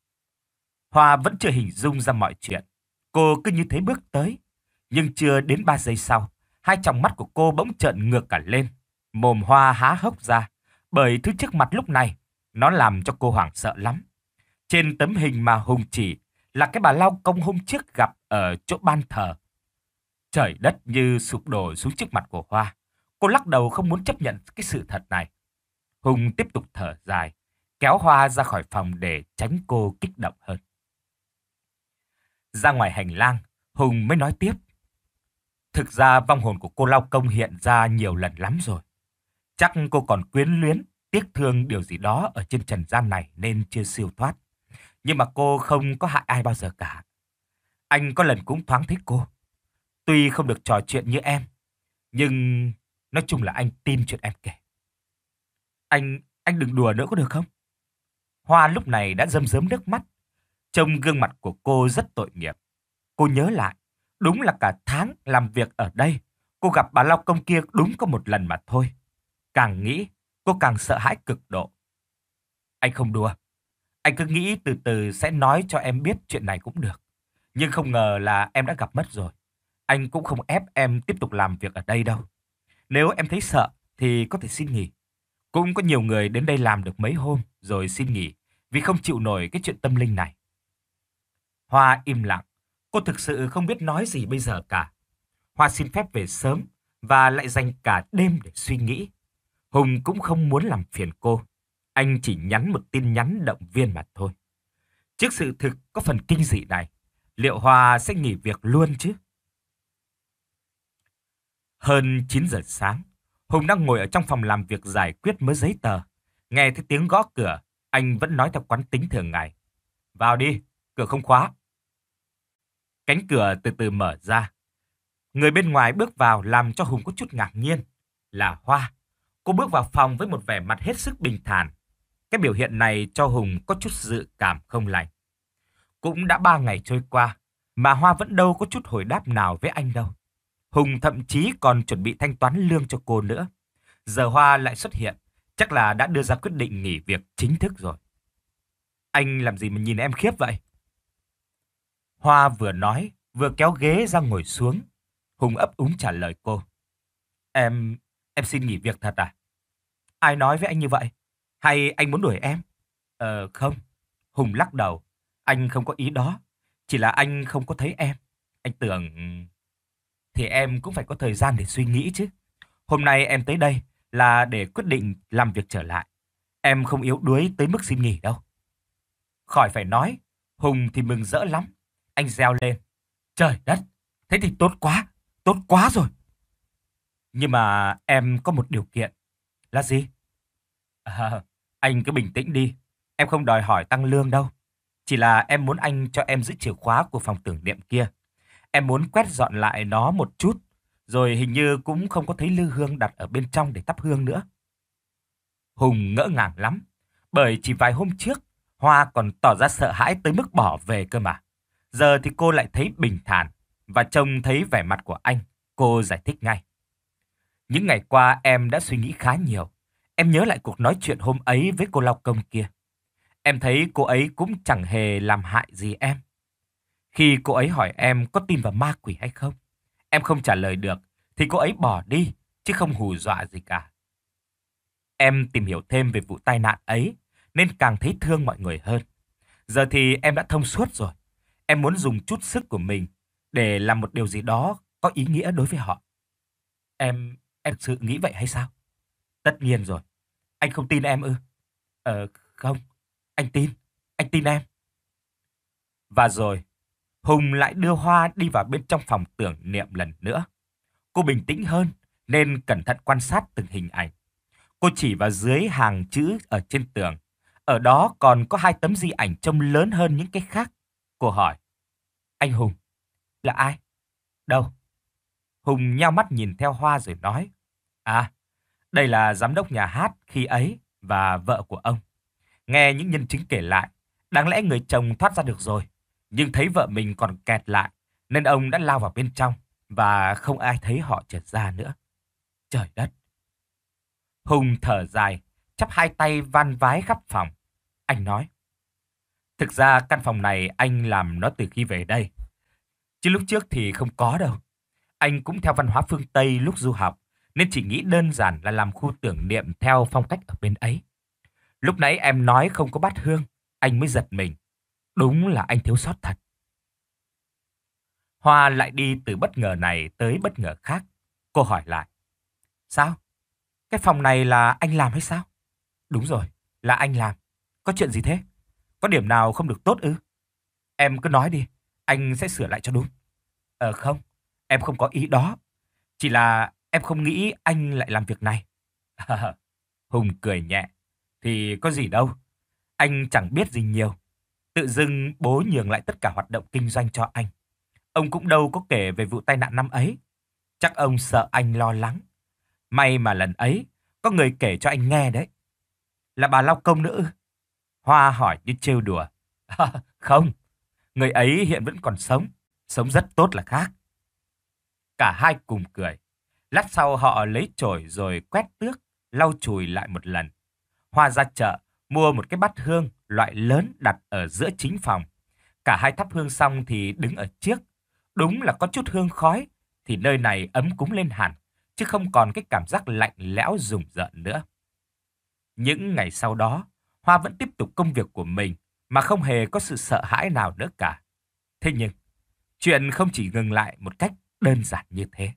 A: Hoa vẫn chưa hình dung ra mọi chuyện. Cô cứ như thế bước tới. Nhưng chưa đến ba giây sau, hai tròng mắt của cô bỗng trợn ngược cả lên. Mồm Hoa há hốc ra, bởi thứ trước mặt lúc này, nó làm cho cô hoảng sợ lắm. Trên tấm hình mà Hùng chỉ là cái bà lao công hôm trước gặp ở chỗ ban thờ. Trời đất như sụp đổ xuống trước mặt của Hoa. Cô lắc đầu không muốn chấp nhận cái sự thật này. Hùng tiếp tục thở dài, kéo Hoa ra khỏi phòng để tránh cô kích động hơn. Ra ngoài hành lang, Hùng mới nói tiếp. Thực ra vong hồn của cô lao công hiện ra nhiều lần lắm rồi. Chắc cô còn quyến luyến, tiếc thương điều gì đó ở trên trần gian này nên chưa siêu thoát. Nhưng mà cô không có hại ai bao giờ cả. Anh có lần cũng thoáng thấy cô. Tuy không được trò chuyện như em, nhưng nói chung là anh tin chuyện em kể. Anh, anh đừng đùa nữa có được không? Hoa lúc này đã rơm rớm nước mắt. Trông gương mặt của cô rất tội nghiệp. Cô nhớ lại, đúng là cả tháng làm việc ở đây, cô gặp bà lao công kia đúng có một lần mà thôi. Càng nghĩ, cô càng sợ hãi cực độ. Anh không đùa. Anh cứ nghĩ từ từ sẽ nói cho em biết chuyện này cũng được. Nhưng không ngờ là em đã gặp mất rồi. Anh cũng không ép em tiếp tục làm việc ở đây đâu. Nếu em thấy sợ thì có thể xin nghỉ. Cũng có nhiều người đến đây làm được mấy hôm rồi xin nghỉ vì không chịu nổi cái chuyện tâm linh này. Hoa im lặng. Cô thực sự không biết nói gì bây giờ cả. Hoa xin phép về sớm và lại dành cả đêm để suy nghĩ. Hùng cũng không muốn làm phiền cô. Anh chỉ nhắn một tin nhắn động viên mà thôi. Trước sự thực có phần kinh dị này, liệu Hoa sẽ nghỉ việc luôn chứ? Hơn chín giờ sáng, Hùng đang ngồi ở trong phòng làm việc giải quyết mớ giấy tờ. Nghe thấy tiếng gõ cửa, anh vẫn nói theo quán tính thường ngày. Vào đi, cửa không khóa. Cánh cửa từ từ mở ra. Người bên ngoài bước vào làm cho Hùng có chút ngạc nhiên. Là Hoa. Cô bước vào phòng với một vẻ mặt hết sức bình thản. Cái biểu hiện này cho Hùng có chút dự cảm không lành. Cũng đã ba ngày trôi qua, mà Hoa vẫn đâu có chút hồi đáp nào với anh đâu. Hùng thậm chí còn chuẩn bị thanh toán lương cho cô nữa. Giờ Hoa lại xuất hiện, chắc là đã đưa ra quyết định nghỉ việc chính thức rồi. Anh làm gì mà nhìn em khiếp vậy? Hoa vừa nói, vừa kéo ghế ra ngồi xuống. Hùng ấp úng trả lời cô. Em, em xin nghỉ việc thật à? Ai nói với anh như vậy? Hay anh muốn đuổi em? Ờ, không. Hùng lắc đầu. Anh không có ý đó. Chỉ là anh không có thấy em. Anh tưởng... Thì em cũng phải có thời gian để suy nghĩ chứ. Hôm nay em tới đây là để quyết định làm việc trở lại. Em không yếu đuối tới mức xin nghỉ đâu. Khỏi phải nói. Hùng thì mừng rỡ lắm. Anh reo lên. Trời đất, thế thì tốt quá. Tốt quá rồi. Nhưng mà em có một điều kiện. Là gì? À, anh cứ bình tĩnh đi. Em không đòi hỏi tăng lương đâu. Chỉ là em muốn anh cho em giữ chìa khóa của phòng tưởng niệm kia. Em muốn quét dọn lại nó một chút. Rồi hình như cũng không có thấy lư hương đặt ở bên trong để thắp hương nữa. Hùng ngỡ ngàng lắm. Bởi chỉ vài hôm trước, Hoa còn tỏ ra sợ hãi tới mức bỏ về cơ mà. Giờ thì cô lại thấy bình thản. Và trông thấy vẻ mặt của anh, cô giải thích ngay. Những ngày qua em đã suy nghĩ khá nhiều. Em nhớ lại cuộc nói chuyện hôm ấy với cô lao công kia. Em thấy cô ấy cũng chẳng hề làm hại gì em. Khi cô ấy hỏi em có tin vào ma quỷ hay không, em không trả lời được, thì cô ấy bỏ đi, chứ không hù dọa gì cả. Em tìm hiểu thêm về vụ tai nạn ấy, nên càng thấy thương mọi người hơn. Giờ thì em đã thông suốt rồi. Em muốn dùng chút sức của mình để làm một điều gì đó có ý nghĩa đối với họ. Em, em thực sự nghĩ vậy hay sao? Tất nhiên rồi. Anh không tin em ư? Ờ, không. Anh tin. Anh tin em. Và rồi, Hùng lại đưa Hoa đi vào bên trong phòng tưởng niệm lần nữa. Cô bình tĩnh hơn nên cẩn thận quan sát từng hình ảnh. Cô chỉ vào dưới hàng chữ ở trên tường. Ở đó còn có hai tấm di ảnh trông lớn hơn những cái khác. Cô hỏi. Anh Hùng, là ai? Đâu? Hùng nheo mắt nhìn theo Hoa rồi nói. À, đây là giám đốc nhà hát khi ấy và vợ của ông. Nghe những nhân chứng kể lại, đáng lẽ người chồng thoát ra được rồi. Nhưng thấy vợ mình còn kẹt lại, nên ông đã lao vào bên trong và không ai thấy họ trượt ra nữa. Trời đất! Hùng thở dài, chắp hai tay van vái khắp phòng. Anh nói, thực ra căn phòng này anh làm nó từ khi về đây. Chứ lúc trước thì không có đâu. Anh cũng theo văn hóa phương Tây lúc du học, nên chỉ nghĩ đơn giản là làm khu tưởng niệm theo phong cách ở bên ấy. Lúc nãy em nói không có bát hương, anh mới giật mình. Đúng là anh thiếu sót thật. Hoa lại đi từ bất ngờ này tới bất ngờ khác. Cô hỏi lại. Sao? Cái phòng này là anh làm hay sao? Đúng rồi, là anh làm. Có chuyện gì thế? Có điểm nào không được tốt ư? Em cứ nói đi, anh sẽ sửa lại cho đúng. Ờ không, em không có ý đó. Chỉ là em không nghĩ anh lại làm việc này. Hùng cười nhẹ. Thì có gì đâu, anh chẳng biết gì nhiều. Tự dưng bố nhường lại tất cả hoạt động kinh doanh cho anh. Ông cũng đâu có kể về vụ tai nạn năm ấy. Chắc ông sợ anh lo lắng. May mà lần ấy, có người kể cho anh nghe đấy. Là bà lao công nữa ư? Hoa hỏi như trêu đùa. Không, người ấy hiện vẫn còn sống. Sống rất tốt là khác. Cả hai cùng cười. Lát sau họ lấy chổi rồi quét tước, lau chùi lại một lần. Hoa ra chợ, mua một cái bát hương loại lớn đặt ở giữa chính phòng. Cả hai thắp hương xong thì đứng ở trước. Đúng là có chút hương khói, thì nơi này ấm cúng lên hẳn, chứ không còn cái cảm giác lạnh lẽo rùng rợn nữa. Những ngày sau đó, Hoa vẫn tiếp tục công việc của mình, mà không hề có sự sợ hãi nào nữa cả. Thế nhưng, chuyện không chỉ ngừng lại một cách đơn giản như thế.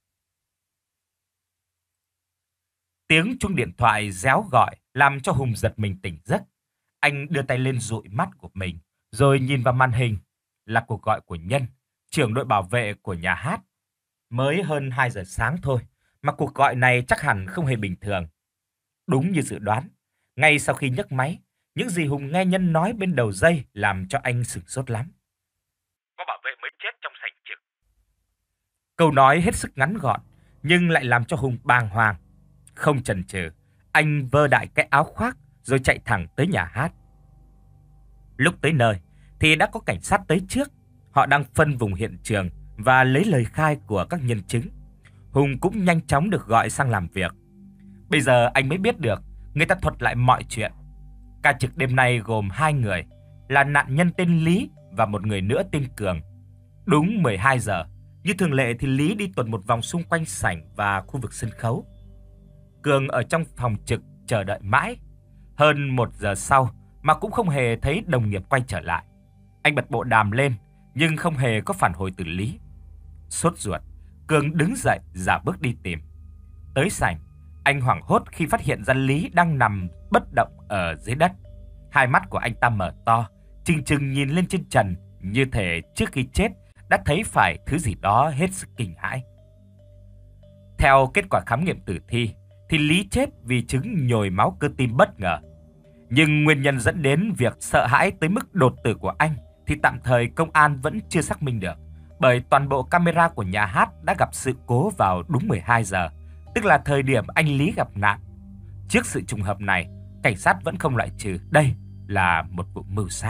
A: Tiếng chuông điện thoại réo gọi làm cho Hùng giật mình tỉnh giấc. Anh đưa tay lên dụi mắt của mình, rồi nhìn vào màn hình. Là cuộc gọi của Nhân, trưởng đội bảo vệ của nhà hát. Mới hơn hai giờ sáng thôi, mà cuộc gọi này chắc hẳn không hề bình thường. Đúng như dự đoán, ngay sau khi nhấc máy, những gì Hùng nghe Nhân nói bên đầu dây làm cho anh sửng sốt lắm. Có bảo vệ mới chết trong sảnh trực. Câu nói hết sức ngắn gọn, nhưng lại làm cho Hùng bàng hoàng. Không chần chừ, anh vơ đại cái áo khoác rồi chạy thẳng tới nhà hát. Lúc tới nơi thì đã có cảnh sát tới trước. Họ đang phân vùng hiện trường và lấy lời khai của các nhân chứng. Hùng cũng nhanh chóng được gọi sang làm việc. Bây giờ anh mới biết được, người ta thuật lại mọi chuyện. Ca trực đêm nay gồm hai người, là nạn nhân tên Lý và một người nữa tên Cường. Đúng mười hai giờ, như thường lệ thì Lý đi tuần một vòng xung quanh sảnh và khu vực sân khấu. Cường ở trong phòng trực chờ đợi mãi. Hơn một giờ sau mà cũng không hề thấy đồng nghiệp quay trở lại. Anh bật bộ đàm lên nhưng không hề có phản hồi từ Lý. Sốt ruột, Cường đứng dậy giả bước đi tìm. Tới sảnh, anh hoảng hốt khi phát hiện ra Lý đang nằm bất động ở dưới đất. Hai mắt của anh ta mở to, trừng trừng nhìn lên trên trần, như thể trước khi chết đã thấy phải thứ gì đó hết sức kinh hãi. Theo kết quả khám nghiệm tử thi, thì Lý chết vì chứng nhồi máu cơ tim bất ngờ. Nhưng nguyên nhân dẫn đến việc sợ hãi tới mức đột tử của anh thì tạm thời công an vẫn chưa xác minh được, bởi toàn bộ camera của nhà hát đã gặp sự cố vào đúng mười hai giờ, tức là thời điểm anh Lý gặp nạn. Trước sự trùng hợp này, cảnh sát vẫn không loại trừ đây là một vụ mưu sát.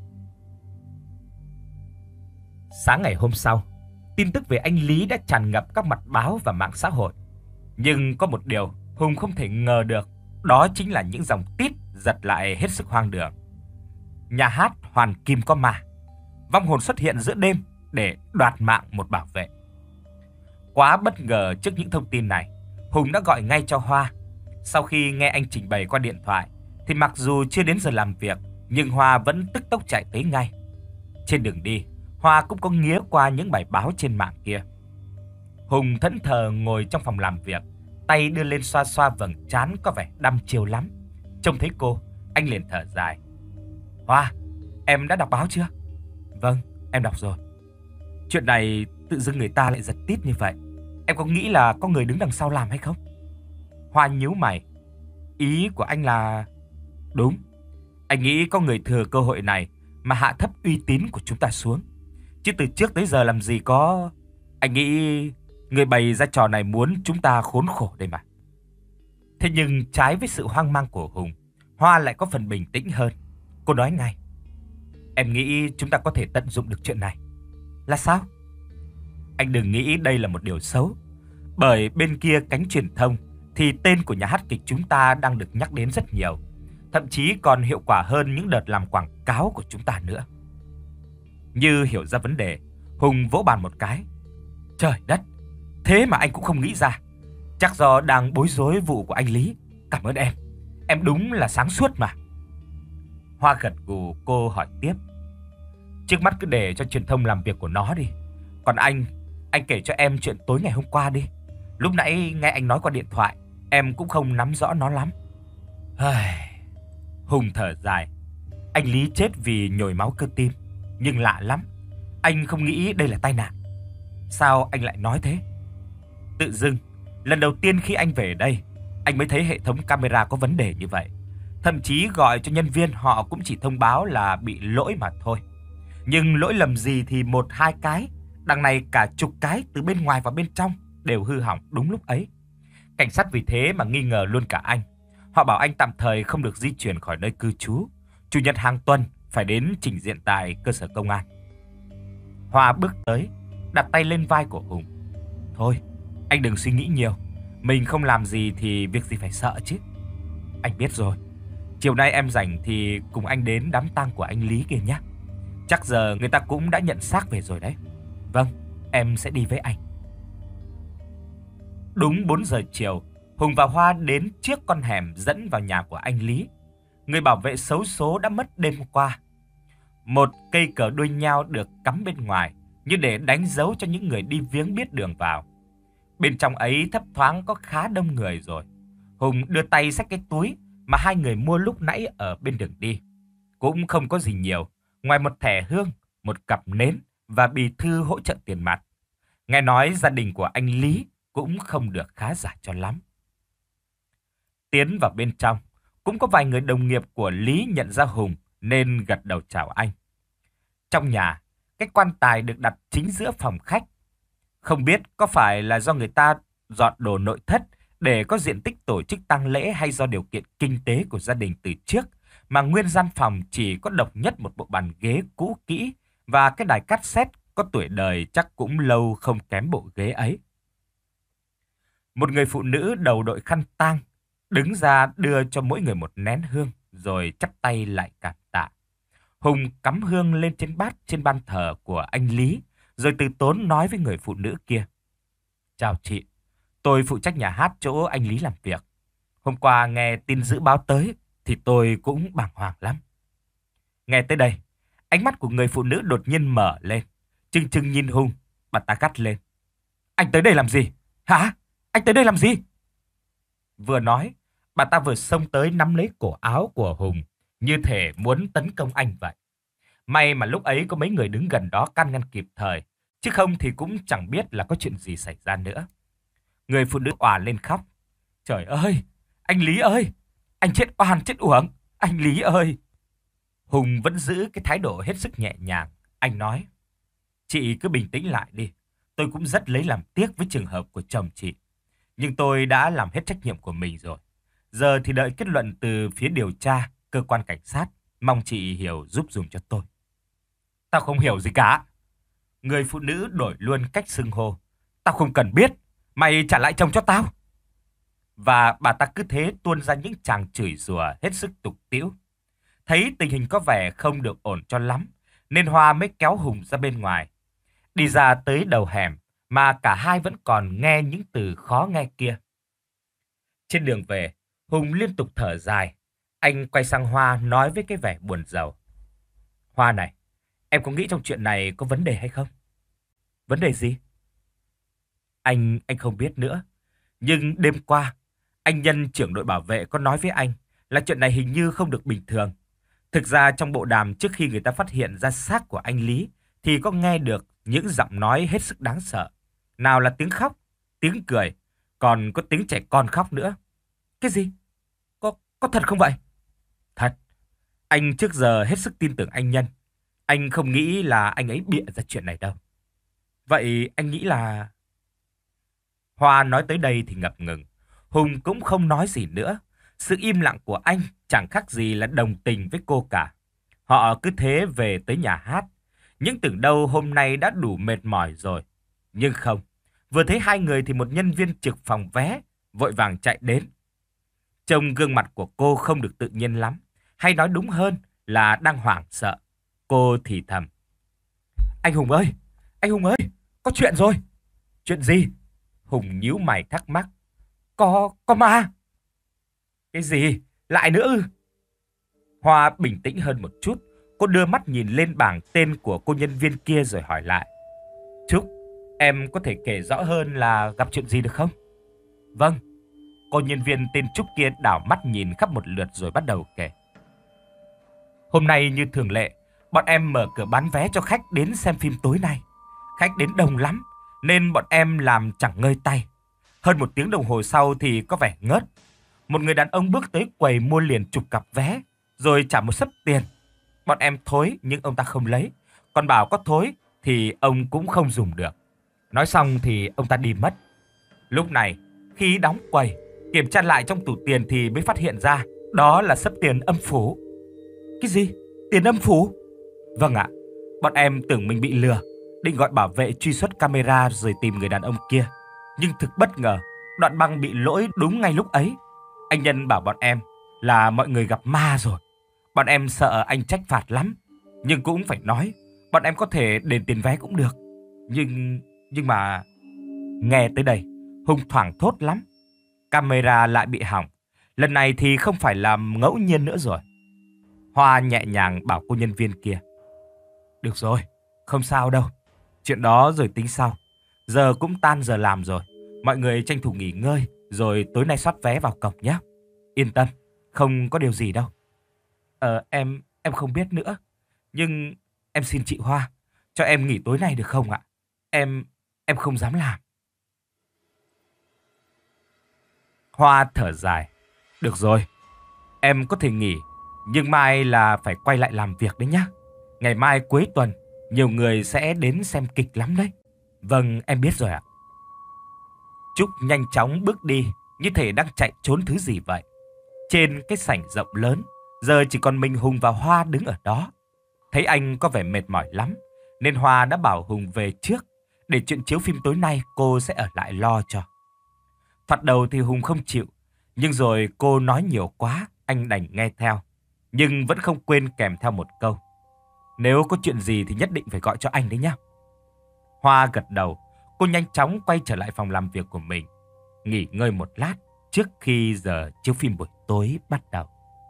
A: Sáng ngày hôm sau, tin tức về anh Lý đã tràn ngập các mặt báo và mạng xã hội. Nhưng có một điều Hùng không thể ngờ được, đó chính là những dòng tít giật lại hết sức hoang đường. Nhà hát Hoàn Kim có ma, vong hồn xuất hiện giữa đêm để đoạt mạng một bảo vệ. Quá bất ngờ trước những thông tin này, Hùng đã gọi ngay cho Hoa. Sau khi nghe anh trình bày qua điện thoại, thì mặc dù chưa đến giờ làm việc, nhưng Hoa vẫn tức tốc chạy tới ngay. Trên đường đi, Hoa cũng có nghía qua những bài báo trên mạng kia. Hùng thẫn thờ ngồi trong phòng làm việc, tay đưa lên xoa xoa vầng trán có vẻ đăm chiêu lắm. Trông thấy cô, anh liền thở dài. Hoa, em đã đọc báo chưa? Vâng, em đọc rồi. Chuyện này tự dưng người ta lại giật tít như vậy. Em có nghĩ là có người đứng đằng sau làm hay không? Hoa nhíu mày. Ý của anh là... Đúng, anh nghĩ có người thừa cơ hội này mà hạ thấp uy tín của chúng ta xuống. Chứ từ trước tới giờ làm gì có... Anh nghĩ người bày ra trò này muốn chúng ta khốn khổ đây mà. Thế nhưng trái với sự hoang mang của Hùng, Hoa lại có phần bình tĩnh hơn. Cô nói ngay. Em nghĩ chúng ta có thể tận dụng được chuyện này. Là sao? Anh đừng nghĩ đây là một điều xấu. Bởi bên kia cánh truyền thông thì tên của nhà hát kịch chúng ta đang được nhắc đến rất nhiều. Thậm chí còn hiệu quả hơn những đợt làm quảng cáo của chúng ta nữa. Như hiểu ra vấn đề, Hùng vỗ bàn một cái. Trời đất, thế mà anh cũng không nghĩ ra. Chắc do đang bối rối vụ của anh Lý. Cảm ơn em, em đúng là sáng suốt mà. Hoa gật gù, cô hỏi tiếp. Trước mắt cứ để cho truyền thông làm việc của nó đi. Còn anh, anh kể cho em chuyện tối ngày hôm qua đi. Lúc nãy nghe anh nói qua điện thoại, em cũng không nắm rõ nó lắm. Hùng thở dài. Anh Lý chết vì nhồi máu cơ tim. Nhưng lạ lắm, anh không nghĩ đây là tai nạn. Sao anh lại nói thế? Tự dưng, lần đầu tiên khi anh về đây, anh mới thấy hệ thống camera có vấn đề như vậy. Thậm chí gọi cho nhân viên, họ cũng chỉ thông báo là bị lỗi mà thôi. Nhưng lỗi lầm gì thì một hai cái, đằng này cả chục cái từ bên ngoài và bên trong đều hư hỏng đúng lúc ấy. Cảnh sát vì thế mà nghi ngờ luôn cả anh. Họ bảo anh tạm thời không được di chuyển khỏi nơi cư trú. Chủ nhật hàng tuần phải đến trình diện tại cơ sở công an. Hoa bước tới, đặt tay lên vai của Hùng. Thôi, anh đừng suy nghĩ nhiều. Mình không làm gì thì việc gì phải sợ chứ. Anh biết rồi. Chiều nay em rảnh thì cùng anh đến đám tang của anh Lý kia nhé. Chắc giờ người ta cũng đã nhận xác về rồi đấy. Vâng, em sẽ đi với anh. Đúng bốn giờ chiều, Hùng và Hoa đến trước con hẻm dẫn vào nhà của anh Lý. Người bảo vệ xấu số đã mất đêm hôm qua. Một cây cờ đuôi nhao được cắm bên ngoài, như để đánh dấu cho những người đi viếng biết đường vào. Bên trong ấy thấp thoáng có khá đông người rồi. Hùng đưa tay xách cái túi mà hai người mua lúc nãy ở bên đường đi. Cũng không có gì nhiều, ngoài một thẻ hương, một cặp nến và bì thư hỗ trợ tiền mặt. Nghe nói gia đình của anh Lý cũng không được khá giả cho lắm. Tiến vào bên trong, cũng có vài người đồng nghiệp của Lý nhận ra Hùng nên gật đầu chào anh. Trong nhà, cái quan tài được đặt chính giữa phòng khách. Không biết có phải là do người ta dọn đồ nội thất để có diện tích tổ chức tang lễ, hay do điều kiện kinh tế của gia đình từ trước mà nguyên gian phòng chỉ có độc nhất một bộ bàn ghế cũ kỹ và cái đài cassette có tuổi đời chắc cũng lâu không kém bộ ghế ấy. Một người phụ nữ đầu đội khăn tang đứng ra đưa cho mỗi người một nén hương rồi chắp tay lại cảm tạ. Hùng cắm hương lên trên bát trên ban thờ của anh Lý, rồi từ tốn nói với người phụ nữ kia. Chào chị, tôi phụ trách nhà hát chỗ anh Lý làm việc. Hôm qua nghe tin dữ báo tới thì tôi cũng bàng hoàng lắm. Nghe tới đây, ánh mắt của người phụ nữ đột nhiên mở lên, trừng trừng nhìn Hùng, bà ta gắt lên. Anh tới đây làm gì? Hả? Anh tới đây làm gì? Vừa nói, bà ta vừa xông tới nắm lấy cổ áo của Hùng, như thể muốn tấn công anh vậy. May mà lúc ấy có mấy người đứng gần đó can ngăn kịp thời, chứ không thì cũng chẳng biết là có chuyện gì xảy ra nữa. Người phụ nữ òa lên khóc. Trời ơi, anh Lý ơi, anh chết oan chết uổng, anh Lý ơi. Hùng vẫn giữ cái thái độ hết sức nhẹ nhàng. Anh nói, chị cứ bình tĩnh lại đi. Tôi cũng rất lấy làm tiếc với trường hợp của chồng chị. Nhưng tôi đã làm hết trách nhiệm của mình rồi. Giờ thì đợi kết luận từ phía điều tra, cơ quan cảnh sát. Mong chị hiểu giúp dùm cho tôi. Tao không hiểu gì cả. Người phụ nữ đổi luôn cách xưng hô. Tao không cần biết. Mày trả lại chồng cho tao. Và bà ta cứ thế tuôn ra những tràng chửi rủa hết sức tục tĩu. Thấy tình hình có vẻ không được ổn cho lắm, nên Hoa mới kéo Hùng ra bên ngoài. Đi ra tới đầu hẻm mà cả hai vẫn còn nghe những từ khó nghe kia. Trên đường về, Hùng liên tục thở dài. Anh quay sang Hoa nói với cái vẻ buồn rầu. Hoa này, em có nghĩ trong chuyện này có vấn đề hay không? Vấn đề gì? Anh, anh không biết nữa. Nhưng đêm qua, anh Nhân trưởng đội bảo vệ có nói với anh là chuyện này hình như không được bình thường. Thực ra trong bộ đàm trước khi người ta phát hiện ra xác của anh Lý thì có nghe được những giọng nói hết sức đáng sợ. Nào là tiếng khóc, tiếng cười, còn có tiếng trẻ con khóc nữa. Cái gì? Có, có thật không vậy? Thật. Anh trước giờ hết sức tin tưởng anh Nhân. Anh không nghĩ là anh ấy bịa ra chuyện này đâu. Vậy anh nghĩ là... Hoa nói tới đây thì ngập ngừng. Hùng cũng không nói gì nữa. Sự im lặng của anh chẳng khác gì là đồng tình với cô cả. Họ cứ thế về tới nhà hát. Nhưng tưởng đâu hôm nay đã đủ mệt mỏi rồi. Nhưng không. Vừa thấy hai người thì một nhân viên trực phòng vé vội vàng chạy đến. Trông gương mặt của cô không được tự nhiên lắm. Hay nói đúng hơn là đang hoảng sợ. Cô thì thầm. Anh Hùng ơi! Anh Hùng ơi! Có chuyện rồi! Chuyện gì? Hùng nhíu mày thắc mắc. Có, có ma! Cái gì? Lại nữa ư? Hoa bình tĩnh hơn một chút. Cô đưa mắt nhìn lên bảng tên của cô nhân viên kia rồi hỏi lại. Trúc, Em có thể kể rõ hơn là gặp chuyện gì được không? Vâng. Cô nhân viên tên Trúc kia đảo mắt nhìn khắp một lượt rồi bắt đầu kể. Hôm nay như thường lệ, bọn em mở cửa bán vé cho khách đến xem phim tối nay. Khách đến đông lắm, nên bọn em làm chẳng ngơi tay. Hơn một tiếng đồng hồ sau thì có vẻ ngớt. Một người đàn ông bước tới quầy mua liền chục cặp vé, rồi trả một xấp tiền. Bọn em thối nhưng ông ta không lấy, còn bảo có thối thì ông cũng không dùng được. Nói xong thì ông ta đi mất. Lúc này, khi đóng quầy, kiểm tra lại trong tủ tiền thì mới phát hiện ra đó là xấp tiền âm phủ. Cái gì? Tiền âm phủ? Vâng ạ, bọn em tưởng mình bị lừa, định gọi bảo vệ truy xuất camera rồi tìm người đàn ông kia. Nhưng thực bất ngờ, đoạn băng bị lỗi đúng ngay lúc ấy. Anh Nhân bảo bọn em là mọi người gặp ma rồi. Bọn em sợ anh trách phạt lắm, nhưng cũng phải nói, bọn em có thể đền tiền vé cũng được. Nhưng... nhưng mà... Nghe tới đây, Hùng thoảng thốt lắm. Camera lại bị hỏng. Lần này thì không phải là ngẫu nhiên nữa rồi. Hoa nhẹ nhàng bảo cô nhân viên kia. Được rồi, không sao đâu. Chuyện đó rồi tính sau. Giờ cũng tan giờ làm rồi. Mọi người tranh thủ nghỉ ngơi, rồi tối nay soát vé vào cổng nhé. Yên tâm, không có điều gì đâu. Ờ, em, em không biết nữa. Nhưng em xin chị Hoa, cho em nghỉ tối nay được không ạ? Em, em không dám làm. Hoa thở dài. Được rồi, em có thể nghỉ, nhưng mai là phải quay lại làm việc đấy nhá. Ngày mai cuối tuần, nhiều người sẽ đến xem kịch lắm đấy. Vâng, em biết rồi ạ. Trúc nhanh chóng bước đi, như thể đang chạy trốn thứ gì vậy. Trên cái sảnh rộng lớn, giờ chỉ còn mình Hùng và Hoa đứng ở đó. Thấy anh có vẻ mệt mỏi lắm, nên Hoa đã bảo Hùng về trước, để chuyện chiếu phim tối nay cô sẽ ở lại lo cho. Thoạt đầu thì Hùng không chịu, nhưng rồi cô nói nhiều quá, anh đành nghe theo. Nhưng vẫn không quên kèm theo một câu. Nếu có chuyện gì thì nhất định phải gọi cho anh đấy nhá. Hoa gật đầu, cô nhanh chóng quay trở lại phòng làm việc của mình, nghỉ ngơi một lát trước khi giờ chiếu phim buổi tối bắt đầu.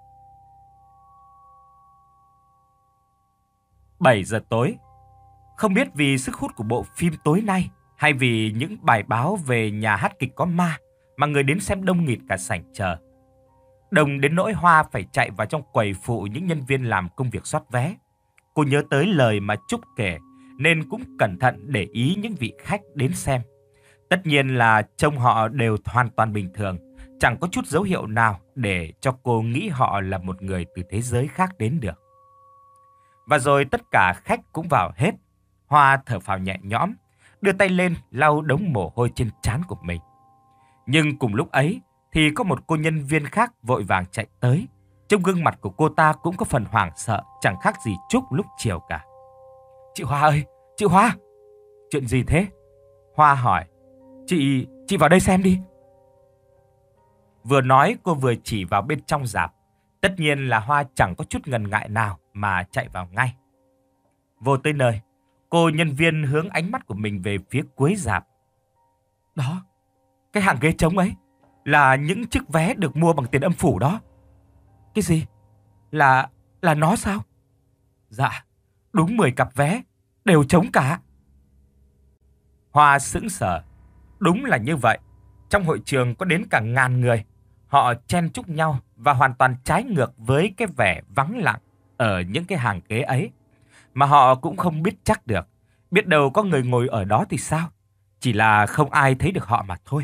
A: bảy giờ tối. Không biết vì sức hút của bộ phim tối nay hay vì những bài báo về nhà hát kịch có ma mà người đến xem đông nghịt cả sảnh chờ. Đông đến nỗi Hoa phải chạy vào trong quầy phụ những nhân viên làm công việc soát vé. Cô nhớ tới lời mà Trúc kể nên cũng cẩn thận để ý những vị khách đến xem. Tất nhiên là trông họ đều hoàn toàn bình thường, chẳng có chút dấu hiệu nào để cho cô nghĩ họ là một người từ thế giới khác đến được. Và rồi tất cả khách cũng vào hết. Hoa thở phào nhẹ nhõm, đưa tay lên lau đống mồ hôi trên trán của mình. Nhưng cùng lúc ấy thì có một cô nhân viên khác vội vàng chạy tới. Trong gương mặt của cô ta cũng có phần hoảng sợ, chẳng khác gì Trúc lúc chiều cả. Chị Hoa ơi, chị Hoa! Chuyện gì thế? Hoa hỏi. Chị, chị vào đây xem đi. Vừa nói cô vừa chỉ vào bên trong rạp. Tất nhiên là Hoa chẳng có chút ngần ngại nào mà chạy vào ngay. Vô tới nơi, cô nhân viên hướng ánh mắt của mình về phía cuối rạp. Đó, cái hàng ghế trống ấy là những chiếc vé được mua bằng tiền âm phủ đó. Cái gì? Là... là nó sao? Dạ, đúng mười cặp vé, đều trống cả. Hoa sững sờ. Đúng là như vậy. Trong hội trường có đến cả ngàn người. Họ chen chúc nhau và hoàn toàn trái ngược với cái vẻ vắng lặng ở những cái hàng ghế ấy. Mà họ cũng không biết chắc được. Biết đâu có người ngồi ở đó thì sao? Chỉ là không ai thấy được họ mà thôi.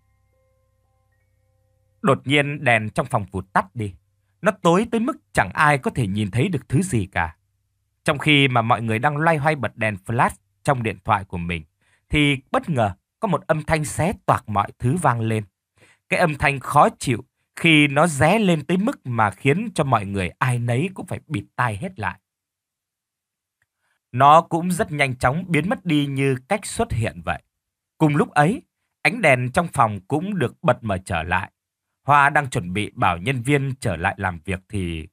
A: Đột nhiên đèn trong phòng vụt tắt đi. Nó tối tới mức chẳng ai có thể nhìn thấy được thứ gì cả. Trong khi mà mọi người đang loay hoay bật đèn flash trong điện thoại của mình, thì bất ngờ có một âm thanh xé toạc mọi thứ vang lên. Cái âm thanh khó chịu khi nó ré lên tới mức mà khiến cho mọi người ai nấy cũng phải bịt tai hết lại. Nó cũng rất nhanh chóng biến mất đi như cách xuất hiện vậy. Cùng lúc ấy, ánh đèn trong phòng cũng được bật mở trở lại. Hoa đang chuẩn bị bảo nhân viên trở lại làm việc thì...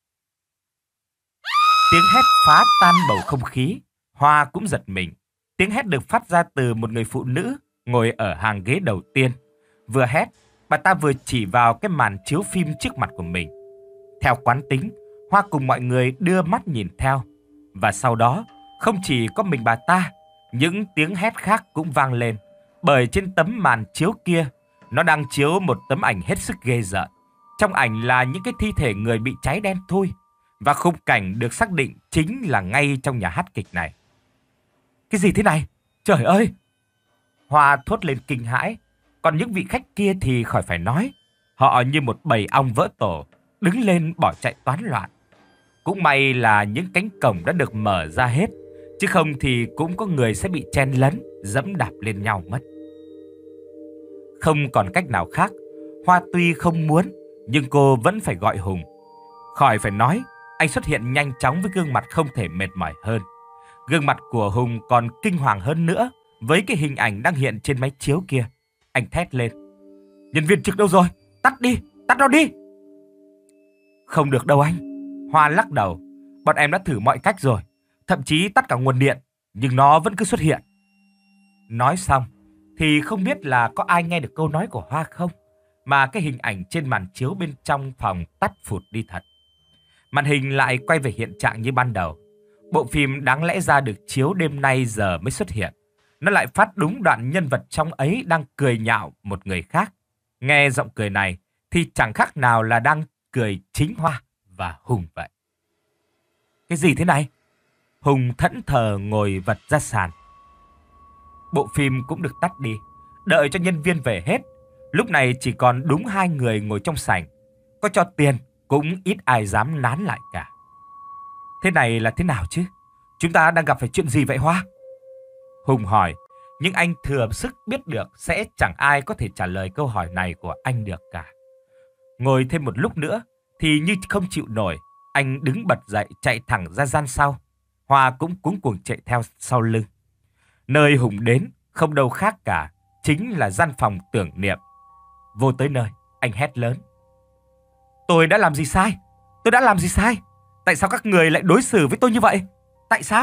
A: Tiếng hét phá tan bầu không khí. Hoa cũng giật mình. Tiếng hét được phát ra từ một người phụ nữ ngồi ở hàng ghế đầu tiên. Vừa hét, bà ta vừa chỉ vào cái màn chiếu phim trước mặt của mình. Theo quán tính, Hoa cùng mọi người đưa mắt nhìn theo. Và sau đó, không chỉ có mình bà ta, Những tiếng hét khác cũng vang lên, bởi trên tấm màn chiếu kia, nó đang chiếu một tấm ảnh hết sức ghê rợn. Trong ảnh là những cái thi thể người bị cháy đen thui, và khung cảnh được xác định chính là ngay trong nhà hát kịch này. Cái gì thế này? Trời ơi! Hoa thốt lên kinh hãi, còn những vị khách kia thì khỏi phải nói. Họ như một bầy ong vỡ tổ, đứng lên bỏ chạy toán loạn. Cũng may là những cánh cổng đã được mở ra hết, chứ không thì cũng có người sẽ bị chen lấn, dẫm đạp lên nhau mất. Không còn cách nào khác, Hoa tuy không muốn, nhưng cô vẫn phải gọi Hùng. Khỏi phải nói, anh xuất hiện nhanh chóng với gương mặt không thể mệt mỏi hơn. Gương mặt của Hùng còn kinh hoàng hơn nữa với cái hình ảnh đang hiện trên máy chiếu kia. Anh thét lên: "Nhân viên trực đâu rồi? Tắt đi, tắt nó đi!" "Không được đâu anh." Hoa lắc đầu. "Bọn em đã thử mọi cách rồi, thậm chí tắt cả nguồn điện, nhưng nó vẫn cứ xuất hiện." Nói xong thì không biết là có ai nghe được câu nói của Hoa không, mà cái hình ảnh trên màn chiếu bên trong phòng tắt phụt đi thật. Màn hình lại quay về hiện trạng như ban đầu. Bộ phim đáng lẽ ra được chiếu đêm nay giờ mới xuất hiện. Nó lại phát đúng đoạn nhân vật trong ấy đang cười nhạo một người khác. Nghe giọng cười này thì chẳng khác nào là đang cười chính Hoa và Hùng vậy. Cái gì thế này? Hùng thẫn thờ ngồi vật ra sàn. Bộ phim cũng được tắt đi, đợi cho nhân viên về hết. Lúc này chỉ còn đúng hai người ngồi trong sảnh. Có cho tiền cũng ít ai dám nán lại cả. Thế này là thế nào chứ? Chúng ta đang gặp phải chuyện gì vậy Hoa? Hùng hỏi, nhưng anh thừa sức biết được sẽ chẳng ai có thể trả lời câu hỏi này của anh được cả. Ngồi thêm một lúc nữa thì như không chịu nổi, anh đứng bật dậy chạy thẳng ra gian sau. Hoa cũng cuống cuồng chạy theo sau lưng. Nơi Hùng đến không đâu khác cả, chính là gian phòng tưởng niệm. Vô tới nơi, anh hét lớn: "Tôi đã làm gì sai? Tôi đã làm gì sai? Tại sao các người lại đối xử với tôi như vậy? Tại sao?"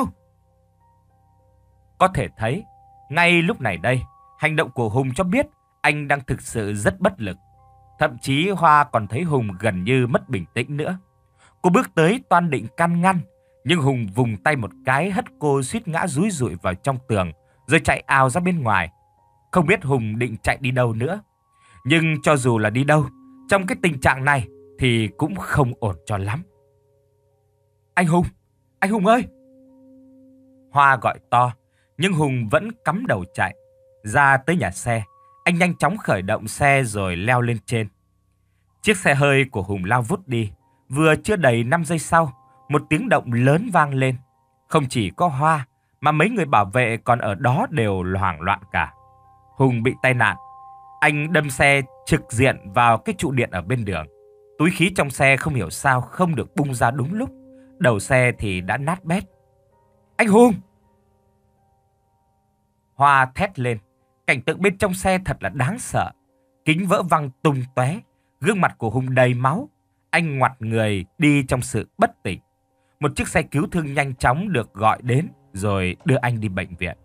A: Có thể thấy, ngay lúc này đây, hành động của Hùng cho biết anh đang thực sự rất bất lực. Thậm chí Hoa còn thấy Hùng gần như mất bình tĩnh nữa. Cô bước tới toan định can ngăn, nhưng Hùng vùng tay một cái hất cô suýt ngã dúi dụi vào trong tường, rồi chạy ào ra bên ngoài. Không biết Hùng định chạy đi đâu nữa. Nhưng cho dù là đi đâu, trong cái tình trạng này thì cũng không ổn cho lắm. "Anh Hùng! Anh Hùng ơi!" Hoa gọi to, nhưng Hùng vẫn cắm đầu chạy. Ra tới nhà xe, anh nhanh chóng khởi động xe rồi leo lên trên. Chiếc xe hơi của Hùng lao vút đi. Vừa chưa đầy năm giây sau, một tiếng động lớn vang lên. Không chỉ có Hoa, mà mấy người bảo vệ còn ở đó đều hoảng loạn cả. Hùng bị tai nạn. Anh đâm xe trực diện vào cái trụ điện ở bên đường. Túi khí trong xe không hiểu sao không được bung ra đúng lúc. Đầu xe thì đã nát bét. "Anh Hùng!" Hoa thét lên. Cảnh tượng bên trong xe thật là đáng sợ. Kính vỡ văng tung tóe, gương mặt của Hùng đầy máu. Anh ngoặt người đi trong sự bất tỉnh. Một chiếc xe cứu thương nhanh chóng được gọi đến rồi đưa anh đi bệnh viện.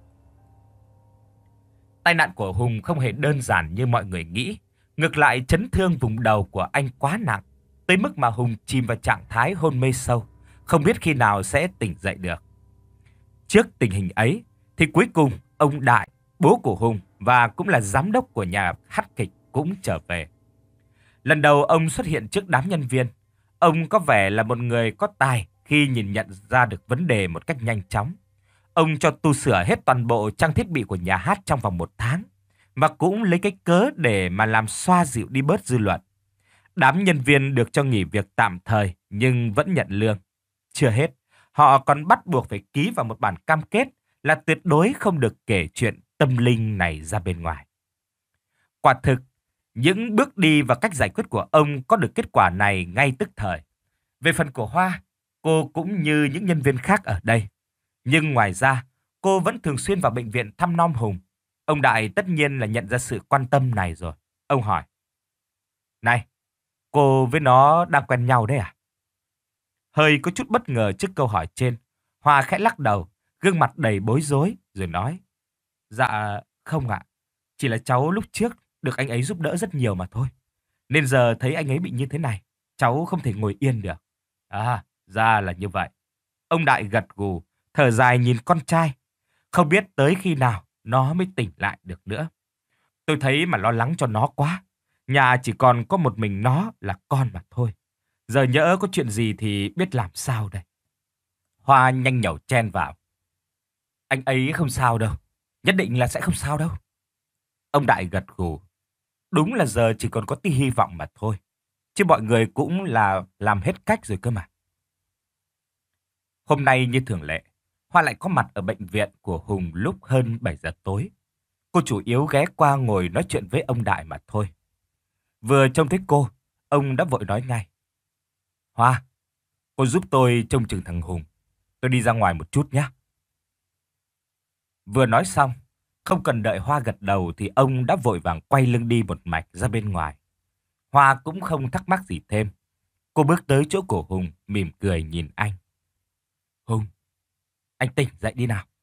A: Tai nạn của Hùng không hề đơn giản như mọi người nghĩ. Ngược lại, chấn thương vùng đầu của anh quá nặng, tới mức mà Hùng chìm vào trạng thái hôn mê sâu, không biết khi nào sẽ tỉnh dậy được. Trước tình hình ấy, thì cuối cùng ông Đại, bố của Hùng và cũng là giám đốc của nhà hát kịch cũng trở về. Lần đầu ông xuất hiện trước đám nhân viên, ông có vẻ là một người có tài khi nhìn nhận ra được vấn đề một cách nhanh chóng. Ông cho tu sửa hết toàn bộ trang thiết bị của nhà hát trong vòng một tháng, và cũng lấy cái cớ để mà làm xoa dịu đi bớt dư luận. Đám nhân viên được cho nghỉ việc tạm thời nhưng vẫn nhận lương. Chưa hết, họ còn bắt buộc phải ký vào một bản cam kết là tuyệt đối không được kể chuyện tâm linh này ra bên ngoài. Quả thực, những bước đi và cách giải quyết của ông có được kết quả này ngay tức thời. Về phần của Hoa, cô cũng như những nhân viên khác ở đây. Nhưng ngoài ra, cô vẫn thường xuyên vào bệnh viện thăm nom Hùng. Ông Đại tất nhiên là nhận ra sự quan tâm này rồi. Ông hỏi: "Này, cô với nó đang quen nhau đấy à?" Hơi có chút bất ngờ trước câu hỏi trên, Hoa khẽ lắc đầu, gương mặt đầy bối rối rồi nói: "Dạ không ạ, chỉ là cháu lúc trước được anh ấy giúp đỡ rất nhiều mà thôi. Nên giờ thấy anh ấy bị như thế này, cháu không thể ngồi yên được." "À, ra là như vậy." Ông Đại gật gù, thở dài nhìn con trai. Không biết tới khi nào nó mới tỉnh lại được nữa. Tôi thấy mà lo lắng cho nó quá. Nhà chỉ còn có một mình nó là con mà thôi. Giờ nhỡ có chuyện gì thì biết làm sao đây. Hoa nhanh nhẩu chen vào. Anh ấy không sao đâu. Nhất định là sẽ không sao đâu. Ông Đại gật gù. Đúng là giờ chỉ còn có tí hy vọng mà thôi. Chứ mọi người cũng là làm hết cách rồi cơ mà. Hôm nay như thường lệ, Hoa lại có mặt ở bệnh viện của Hùng lúc hơn bảy giờ tối. Cô chủ yếu ghé qua ngồi nói chuyện với ông Đại mà thôi. Vừa trông thấy cô, ông đã vội nói ngay. Hoa, cô giúp tôi trông chừng thằng Hùng. Tôi đi ra ngoài một chút nhé. Vừa nói xong, không cần đợi Hoa gật đầu thì ông đã vội vàng quay lưng đi một mạch ra bên ngoài. Hoa cũng không thắc mắc gì thêm. Cô bước tới chỗ của Hùng, mỉm cười nhìn anh. Hùng, anh tỉnh dậy đi nào.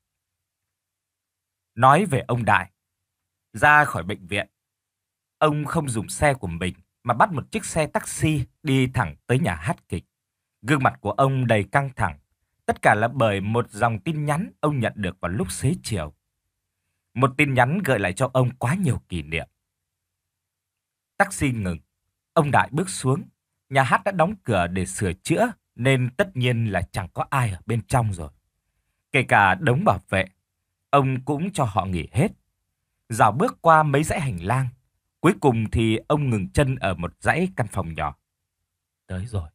A: Nói về ông Đại, ra khỏi bệnh viện, ông không dùng xe của mình mà bắt một chiếc xe taxi đi thẳng tới nhà hát kịch. Gương mặt của ông đầy căng thẳng, tất cả là bởi một dòng tin nhắn ông nhận được vào lúc xế chiều. Một tin nhắn gợi lại cho ông quá nhiều kỷ niệm. Taxi ngừng, ông Đại bước xuống. Nhà hát đã đóng cửa để sửa chữa nên tất nhiên là chẳng có ai ở bên trong rồi. Kể cả đống bảo vệ, ông cũng cho họ nghỉ hết. Dạo bước qua mấy dãy hành lang, cuối cùng thì ông ngừng chân ở một dãy căn phòng nhỏ. Tới rồi.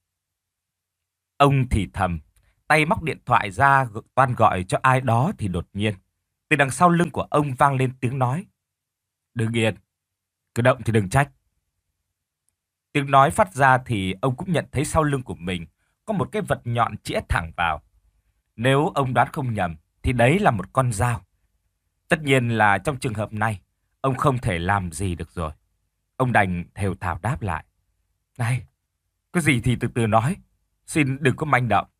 A: Ông thì thầm, tay móc điện thoại ra toan gọi cho ai đó thì đột nhiên, từ đằng sau lưng của ông vang lên tiếng nói. Đừng yên, cử động thì đừng trách. Tiếng nói phát ra thì ông cũng nhận thấy sau lưng của mình có một cái vật nhọn chĩa thẳng vào. Nếu ông đoán không nhầm thì đấy là một con dao. Tất nhiên là trong trường hợp này, ông không thể làm gì được rồi. Ông đành thều thào đáp lại. Này, cái gì thì từ từ nói, xin đừng có manh động.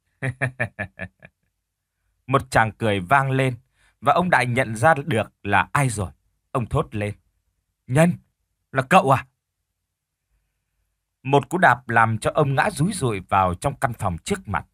A: Một tràng cười vang lên và ông Đại nhận ra được là ai rồi. Ông thốt lên. Nhân, là cậu à? Một cú đạp làm cho ông ngã rúi rụi vào trong căn phòng trước mặt.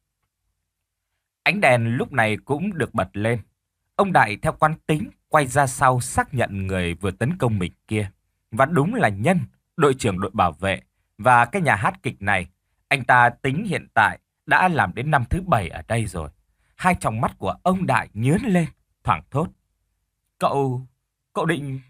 A: Ánh đèn lúc này cũng được bật lên. Ông Đại theo quán tính quay ra sau xác nhận người vừa tấn công mình kia. Và đúng là Nhân, đội trưởng đội bảo vệ. Và cái nhà hát kịch này, anh ta tính hiện tại đã làm đến năm thứ bảy ở đây rồi. Hai tròng mắt của ông Đại nhướng lên, thoảng thốt. Cậu, cậu định...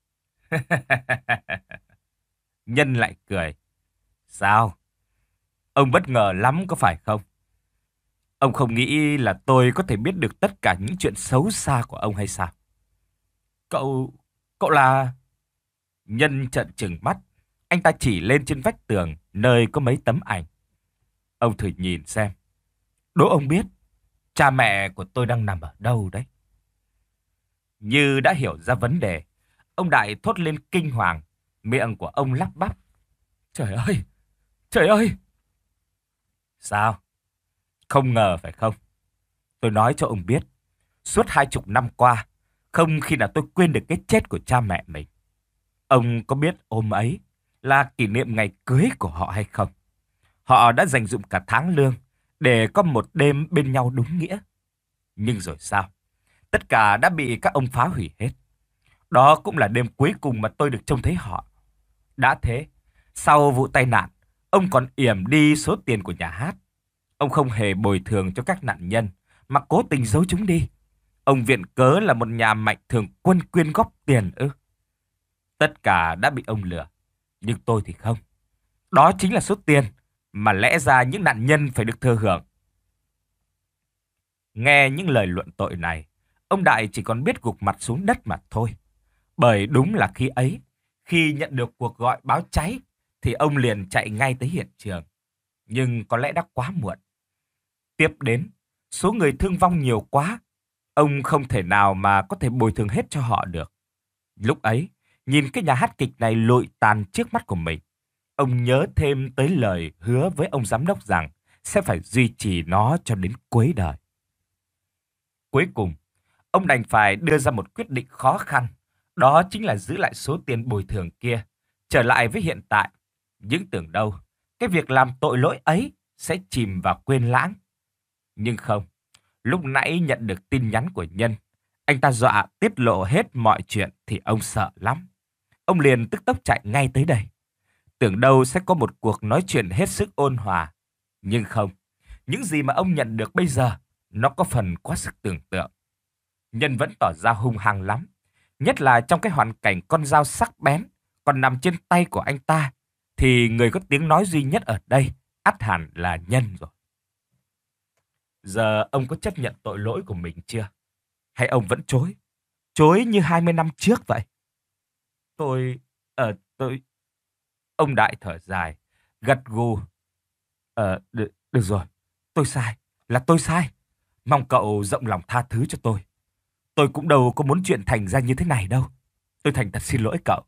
A: Nhân lại cười. Sao? Ông bất ngờ lắm có phải không? Ông không nghĩ là tôi có thể biết được tất cả những chuyện xấu xa của ông hay sao? Cậu... cậu là... Nhân trợn trừng mắt. Anh ta chỉ lên trên vách tường nơi có mấy tấm ảnh. Ông thử nhìn xem. Đố ông biết cha mẹ của tôi đang nằm ở đâu đấy. Như đã hiểu ra vấn đề, ông Đại thốt lên kinh hoàng. Miệng của ông lắp bắp. Trời ơi! Trời ơi! Sao? Không ngờ phải không? Tôi nói cho ông biết, suốt hai chục năm qua, không khi nào tôi quên được cái chết của cha mẹ mình. Ông có biết hôm ấy là kỷ niệm ngày cưới của họ hay không? Họ đã dành dụm cả tháng lương để có một đêm bên nhau đúng nghĩa. Nhưng rồi sao? Tất cả đã bị các ông phá hủy hết. Đó cũng là đêm cuối cùng mà tôi được trông thấy họ. Đã thế, sau vụ tai nạn, ông còn yểm đi số tiền của nhà hát. Ông không hề bồi thường cho các nạn nhân, mà cố tình giấu chúng đi. Ông viện cớ là một nhà mạnh thường quân quyên góp tiền ư. Tất cả đã bị ông lừa, nhưng tôi thì không. Đó chính là số tiền mà lẽ ra những nạn nhân phải được thừa hưởng. Nghe những lời luận tội này, ông Đại chỉ còn biết gục mặt xuống đất mà thôi. Bởi đúng là khi ấy, khi nhận được cuộc gọi báo cháy, thì ông liền chạy ngay tới hiện trường. Nhưng có lẽ đã quá muộn. Tiếp đến, số người thương vong nhiều quá. Ông không thể nào mà có thể bồi thường hết cho họ được. Lúc ấy, nhìn cái nhà hát kịch này lụi tàn trước mắt của mình, ông nhớ thêm tới lời hứa với ông giám đốc rằng sẽ phải duy trì nó cho đến cuối đời. Cuối cùng, ông đành phải đưa ra một quyết định khó khăn. Đó chính là giữ lại số tiền bồi thường kia, trở lại với hiện tại. Nhưng tưởng đâu, cái việc làm tội lỗi ấy sẽ chìm vào quên lãng. Nhưng không, Lúc nãy nhận được tin nhắn của Nhân, anh ta dọa tiết lộ hết mọi chuyện thì ông sợ lắm. Ông liền tức tốc chạy ngay tới đây. Tưởng đâu sẽ có một cuộc nói chuyện hết sức ôn hòa. Nhưng không, những gì mà ông nhận được bây giờ, nó có phần quá sức tưởng tượng. Nhân vẫn tỏ ra hung hăng lắm. Nhất là trong cái hoàn cảnh con dao sắc bén còn nằm trên tay của anh ta, thì người có tiếng nói duy nhất ở đây ắt hẳn là Nhân rồi. Giờ ông có chấp nhận tội lỗi của mình chưa? Hay ông vẫn chối? Chối như hai mươi năm trước vậy? Tôi... Ờ, tôi... Ông Đại thở dài, gật gù. Ờ, được, được rồi. Tôi sai. Là tôi sai. Mong cậu rộng lòng tha thứ cho tôi. Tôi cũng đâu có muốn chuyện thành ra như thế này đâu. Tôi thành thật xin lỗi cậu.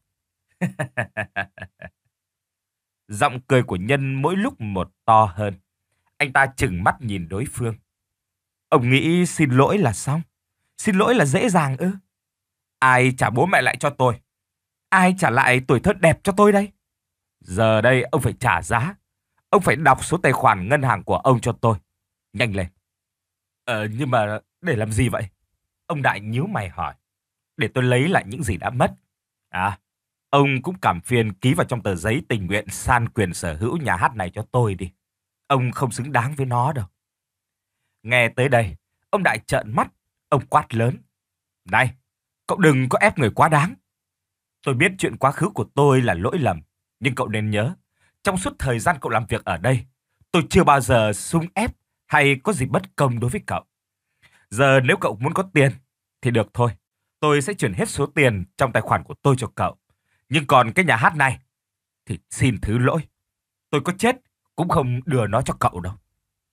A: Giọng cười của Nhân mỗi lúc một to hơn. Anh ta trừng mắt nhìn đối phương. Ông nghĩ xin lỗi là xong? Xin lỗi là dễ dàng ư? Ai trả bố mẹ lại cho tôi? Ai trả lại tuổi thơ đẹp cho tôi đây? Giờ đây ông phải trả giá. Ông phải đọc số tài khoản ngân hàng của ông cho tôi. Nhanh lên. Ờ, nhưng mà để làm gì vậy? Ông Đại nhíu mày hỏi. Để tôi lấy lại những gì đã mất. À, ông cũng cảm phiền ký vào trong tờ giấy tình nguyện san quyền sở hữu nhà hát này cho tôi đi. Ông không xứng đáng với nó đâu. Nghe tới đây, ông Đại trợn mắt, ông quát lớn. Này, cậu đừng có ép người quá đáng. Tôi biết chuyện quá khứ của tôi là lỗi lầm, nhưng cậu nên nhớ, trong suốt thời gian cậu làm việc ở đây, tôi chưa bao giờ xung ép hay có gì bất công đối với cậu. Giờ nếu cậu muốn có tiền, thì được thôi. Tôi sẽ chuyển hết số tiền trong tài khoản của tôi cho cậu. Nhưng còn cái nhà hát này, thì xin thứ lỗi. Tôi có chết cũng không đưa nó cho cậu đâu.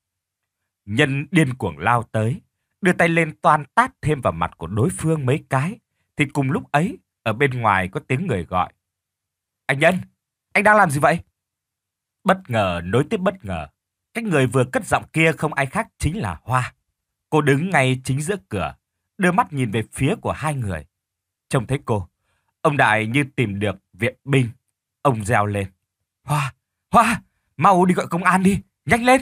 A: Nhân điên cuồng lao tới, đưa tay lên toan tát thêm vào mặt của đối phương mấy cái. Thì cùng lúc ấy, ở bên ngoài có tiếng người gọi. Anh Nhân, anh đang làm gì vậy? Bất ngờ nối tiếp bất ngờ. Cái người vừa cất giọng kia không ai khác chính là Hoa. Cô đứng ngay chính giữa cửa, đưa mắt nhìn về phía của hai người. Trông thấy cô, ông Đại như tìm được viện binh. Ông reo lên. Hoa, Hoa, mau đi gọi công an đi, nhanh lên.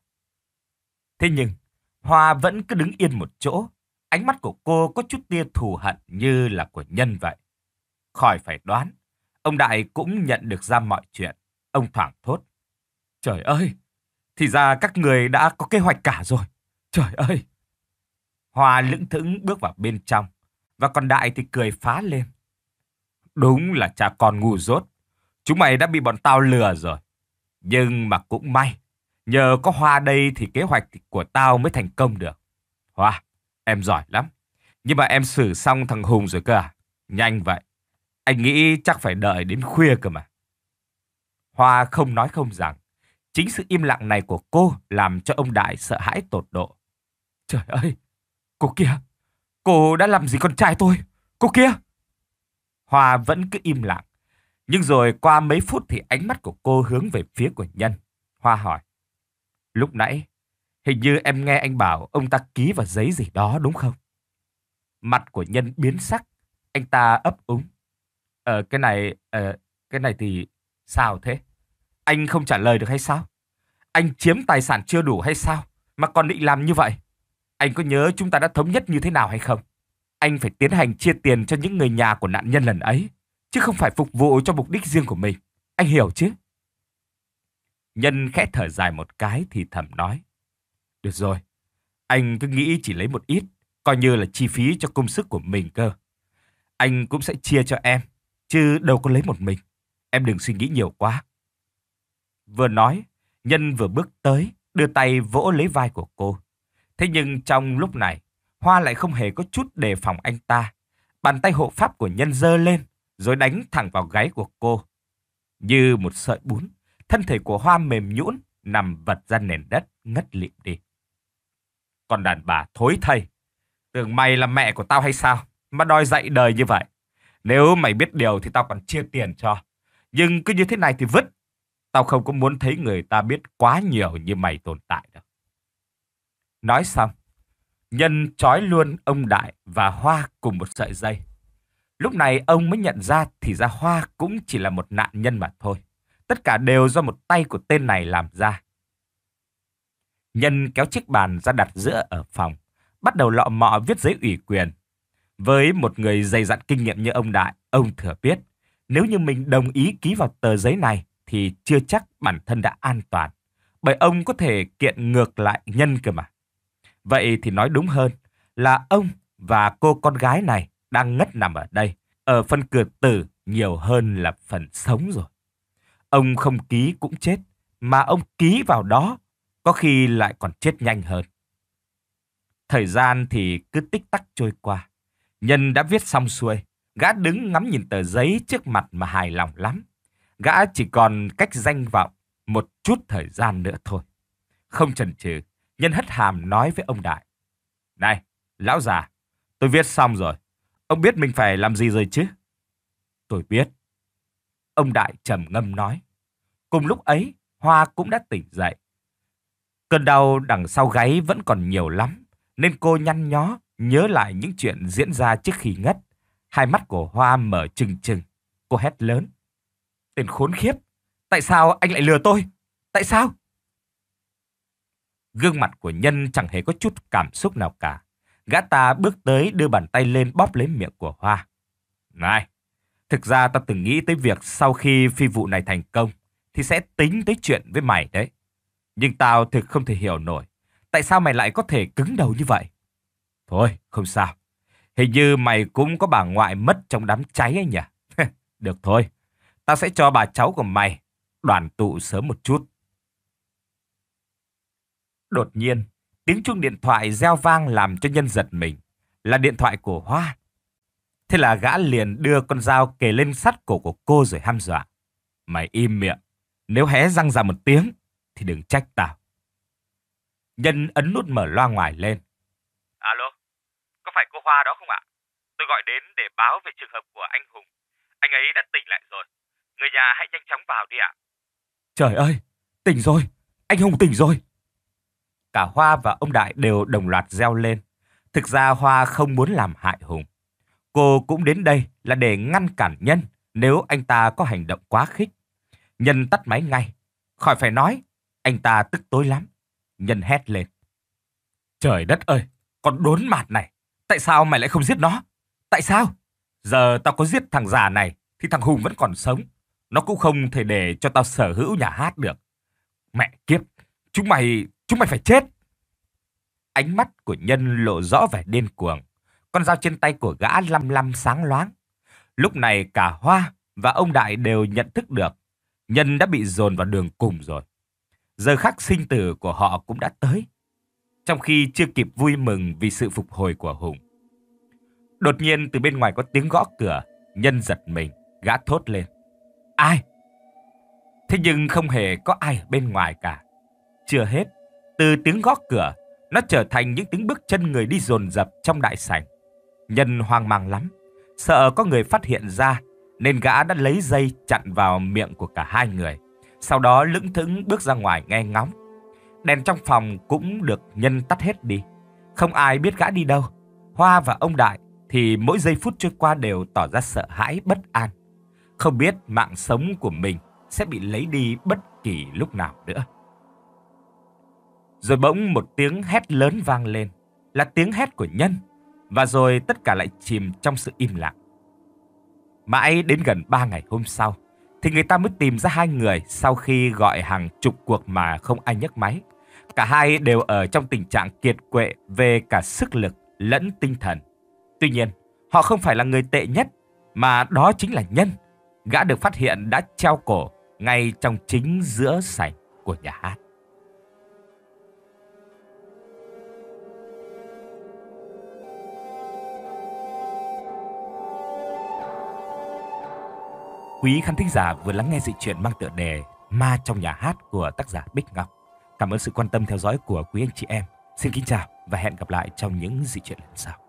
A: Thế nhưng, Hoa vẫn cứ đứng yên một chỗ. Ánh mắt của cô có chút tia thù hận như là của Nhân vậy. Khỏi phải đoán, ông Đại cũng nhận được ra mọi chuyện. Ông thoảng thốt. Trời ơi, thì ra các người đã có kế hoạch cả rồi. Trời ơi. Hoa lững thững bước vào bên trong. Và còn Đại thì cười phá lên. Đúng là cha con ngu dốt. Chúng mày đã bị bọn tao lừa rồi. Nhưng mà cũng may. Nhờ có Hoa đây thì kế hoạch của tao mới thành công được. Hoa, em giỏi lắm. Nhưng mà em xử xong thằng Hùng rồi cơ à? Nhanh vậy. Anh nghĩ chắc phải đợi đến khuya cơ mà. Hoa không nói không rằng. Chính sự im lặng này của cô làm cho ông Đại sợ hãi tột độ. Trời ơi, cô kia, cô đã làm gì con trai tôi? Cô kia! Hoa vẫn cứ im lặng. Nhưng rồi qua mấy phút thì ánh mắt của cô hướng về phía của Nhân. Hoa hỏi. Lúc nãy, hình như em nghe anh bảo ông ta ký vào giấy gì đó đúng không? Mặt của Nhân biến sắc. Anh ta ấp úng. Ờ, cái này, ờ, cái này thì sao thế? Anh không trả lời được hay sao? Anh chiếm tài sản chưa đủ hay sao? Mà còn định làm như vậy? Anh có nhớ chúng ta đã thống nhất như thế nào hay không? Anh phải tiến hành chia tiền cho những người nhà của nạn nhân lần ấy, chứ không phải phục vụ cho mục đích riêng của mình. Anh hiểu chứ? Nhân khẽ thở dài một cái thì thầm nói. Được rồi, anh cứ nghĩ chỉ lấy một ít, coi như là chi phí cho công sức của mình cơ. Anh cũng sẽ chia cho em, chứ đâu có lấy một mình. Em đừng suy nghĩ nhiều quá. Vừa nói, Nhân vừa bước tới, đưa tay vỗ lấy vai của cô. Thế nhưng trong lúc này, Hoa lại không hề có chút đề phòng anh ta. Bàn tay hộ pháp của Nhân giơ lên, rồi đánh thẳng vào gáy của cô. Như một sợi bún, thân thể của Hoa mềm nhũn, nằm vật ra nền đất, ngất lịm đi. Còn đàn bà thối thây, tưởng mày là mẹ của tao hay sao, mà đòi dạy đời như vậy. Nếu mày biết điều thì tao còn chia tiền cho. Nhưng cứ như thế này thì vứt. Tao không có muốn thấy người ta biết quá nhiều như mày tồn tại đâu. Nói xong, Nhân trói luôn ông Đại và Hoa cùng một sợi dây. Lúc này ông mới nhận ra thì ra Hoa cũng chỉ là một nạn nhân mà thôi. Tất cả đều do một tay của tên này làm ra. Nhân kéo chiếc bàn ra đặt giữa ở phòng, bắt đầu lọ mọ viết giấy ủy quyền. Với một người dày dặn kinh nghiệm như ông Đại, ông thừa biết, nếu như mình đồng ý ký vào tờ giấy này thì chưa chắc bản thân đã an toàn, bởi ông có thể kiện ngược lại Nhân cơ mà. Vậy thì nói đúng hơn là ông và cô con gái này đang ngất nằm ở đây, ở phần cửa tử nhiều hơn là phần sống rồi. Ông không ký cũng chết, mà ông ký vào đó có khi lại còn chết nhanh hơn. Thời gian thì cứ tích tắc trôi qua. Nhân đã viết xong xuôi, gã đứng ngắm nhìn tờ giấy trước mặt mà hài lòng lắm. Gã chỉ còn cách danh vọng một chút thời gian nữa thôi. Không chần chừ, Nhân hất hàm nói với ông Đại. Này, lão già, tôi viết xong rồi. Ông biết mình phải làm gì rồi chứ? Tôi biết. Ông Đại trầm ngâm nói. Cùng lúc ấy, Hoa cũng đã tỉnh dậy. Cơn đau đằng sau gáy vẫn còn nhiều lắm, nên cô nhăn nhó nhớ lại những chuyện diễn ra trước khi ngất. Hai mắt của Hoa mở trừng trừng. Cô hét lớn. Tên khốn khiếp! Tại sao anh lại lừa tôi? Tại sao? Gương mặt của Nhân chẳng hề có chút cảm xúc nào cả. Gã ta bước tới đưa bàn tay lên bóp lấy miệng của Hoa. Này, thực ra ta từng nghĩ tới việc sau khi phi vụ này thành công thì sẽ tính tới chuyện với mày đấy. Nhưng tao thực không thể hiểu nổi. Tại sao mày lại có thể cứng đầu như vậy? Thôi, không sao. Hình như mày cũng có bà ngoại mất trong đám cháy ấy nhỉ? Được thôi, tao sẽ cho bà cháu của mày đoàn tụ sớm một chút. Đột nhiên, tiếng chuông điện thoại reo vang làm cho Nhân giật mình. Là điện thoại của Hoa. Thế là gã liền đưa con dao kề lên sát cổ của cô rồi hăm dọa. Mày im miệng. Nếu hé răng ra một tiếng thì đừng trách tao. Nhân ấn nút mở loa ngoài lên. Alo, có phải cô Hoa đó không ạ? Tôi gọi đến để báo về trường hợp của anh Hùng. Anh ấy đã tỉnh lại rồi. Người nhà hãy nhanh chóng vào đi ạ. Trời ơi, tỉnh rồi. Anh Hùng tỉnh rồi. Cả Hoa và ông Đại đều đồng loạt reo lên. Thực ra Hoa không muốn làm hại Hùng. Cô cũng đến đây là để ngăn cản Nhân nếu anh ta có hành động quá khích. Nhân tắt máy ngay. Khỏi phải nói, anh ta tức tối lắm. Nhân hét lên. Trời đất ơi, con đốn mạt này. Tại sao mày lại không giết nó? Tại sao? Giờ tao có giết thằng già này thì thằng Hùng vẫn còn sống. Nó cũng không thể để cho tao sở hữu nhà hát được. Mẹ kiếp, chúng mày, chúng mày phải chết. Ánh mắt của Nhân lộ rõ vẻ điên cuồng. Con dao trên tay của gã lăm lăm sáng loáng. Lúc này cả Hoa và ông Đại đều nhận thức được Nhân đã bị dồn vào đường cùng rồi. Giờ khắc sinh tử của họ cũng đã tới. Trong khi chưa kịp vui mừng vì sự phục hồi của Hùng. Đột nhiên từ bên ngoài có tiếng gõ cửa. Nhân giật mình, gã thốt lên. Ai? Thế nhưng không hề có ai ở bên ngoài cả. Chưa hết, từ tiếng gõ cửa, nó trở thành những tiếng bước chân người đi dồn dập trong đại sảnh. Nhân hoang mang lắm, sợ có người phát hiện ra, nên gã đã lấy dây chặn vào miệng của cả hai người. Sau đó lững thững bước ra ngoài nghe ngóng. Đèn trong phòng cũng được Nhân tắt hết đi. Không ai biết gã đi đâu. Hoa và ông Đại thì mỗi giây phút trôi qua đều tỏ ra sợ hãi bất an. Không biết mạng sống của mình sẽ bị lấy đi bất kỳ lúc nào nữa. Rồi bỗng một tiếng hét lớn vang lên. Là tiếng hét của Nhân. Và rồi tất cả lại chìm trong sự im lặng. Mãi đến gần ba ngày hôm sau thì người ta mới tìm ra hai người sau khi gọi hàng chục cuộc mà không ai nhấc máy. Cả hai đều ở trong tình trạng kiệt quệ về cả sức lực lẫn tinh thần. Tuy nhiên, họ không phải là người tệ nhất, mà đó chính là Nhân. Gã được phát hiện đã treo cổ ngay trong chính giữa sảnh của nhà hát. Quý khán thính giả vừa lắng nghe dị truyện mang tựa đề Ma trong nhà hát của tác giả Bích Ngọc. Cảm ơn sự quan tâm theo dõi của quý anh chị em. Xin kính chào và hẹn gặp lại trong những dị truyện lần sau.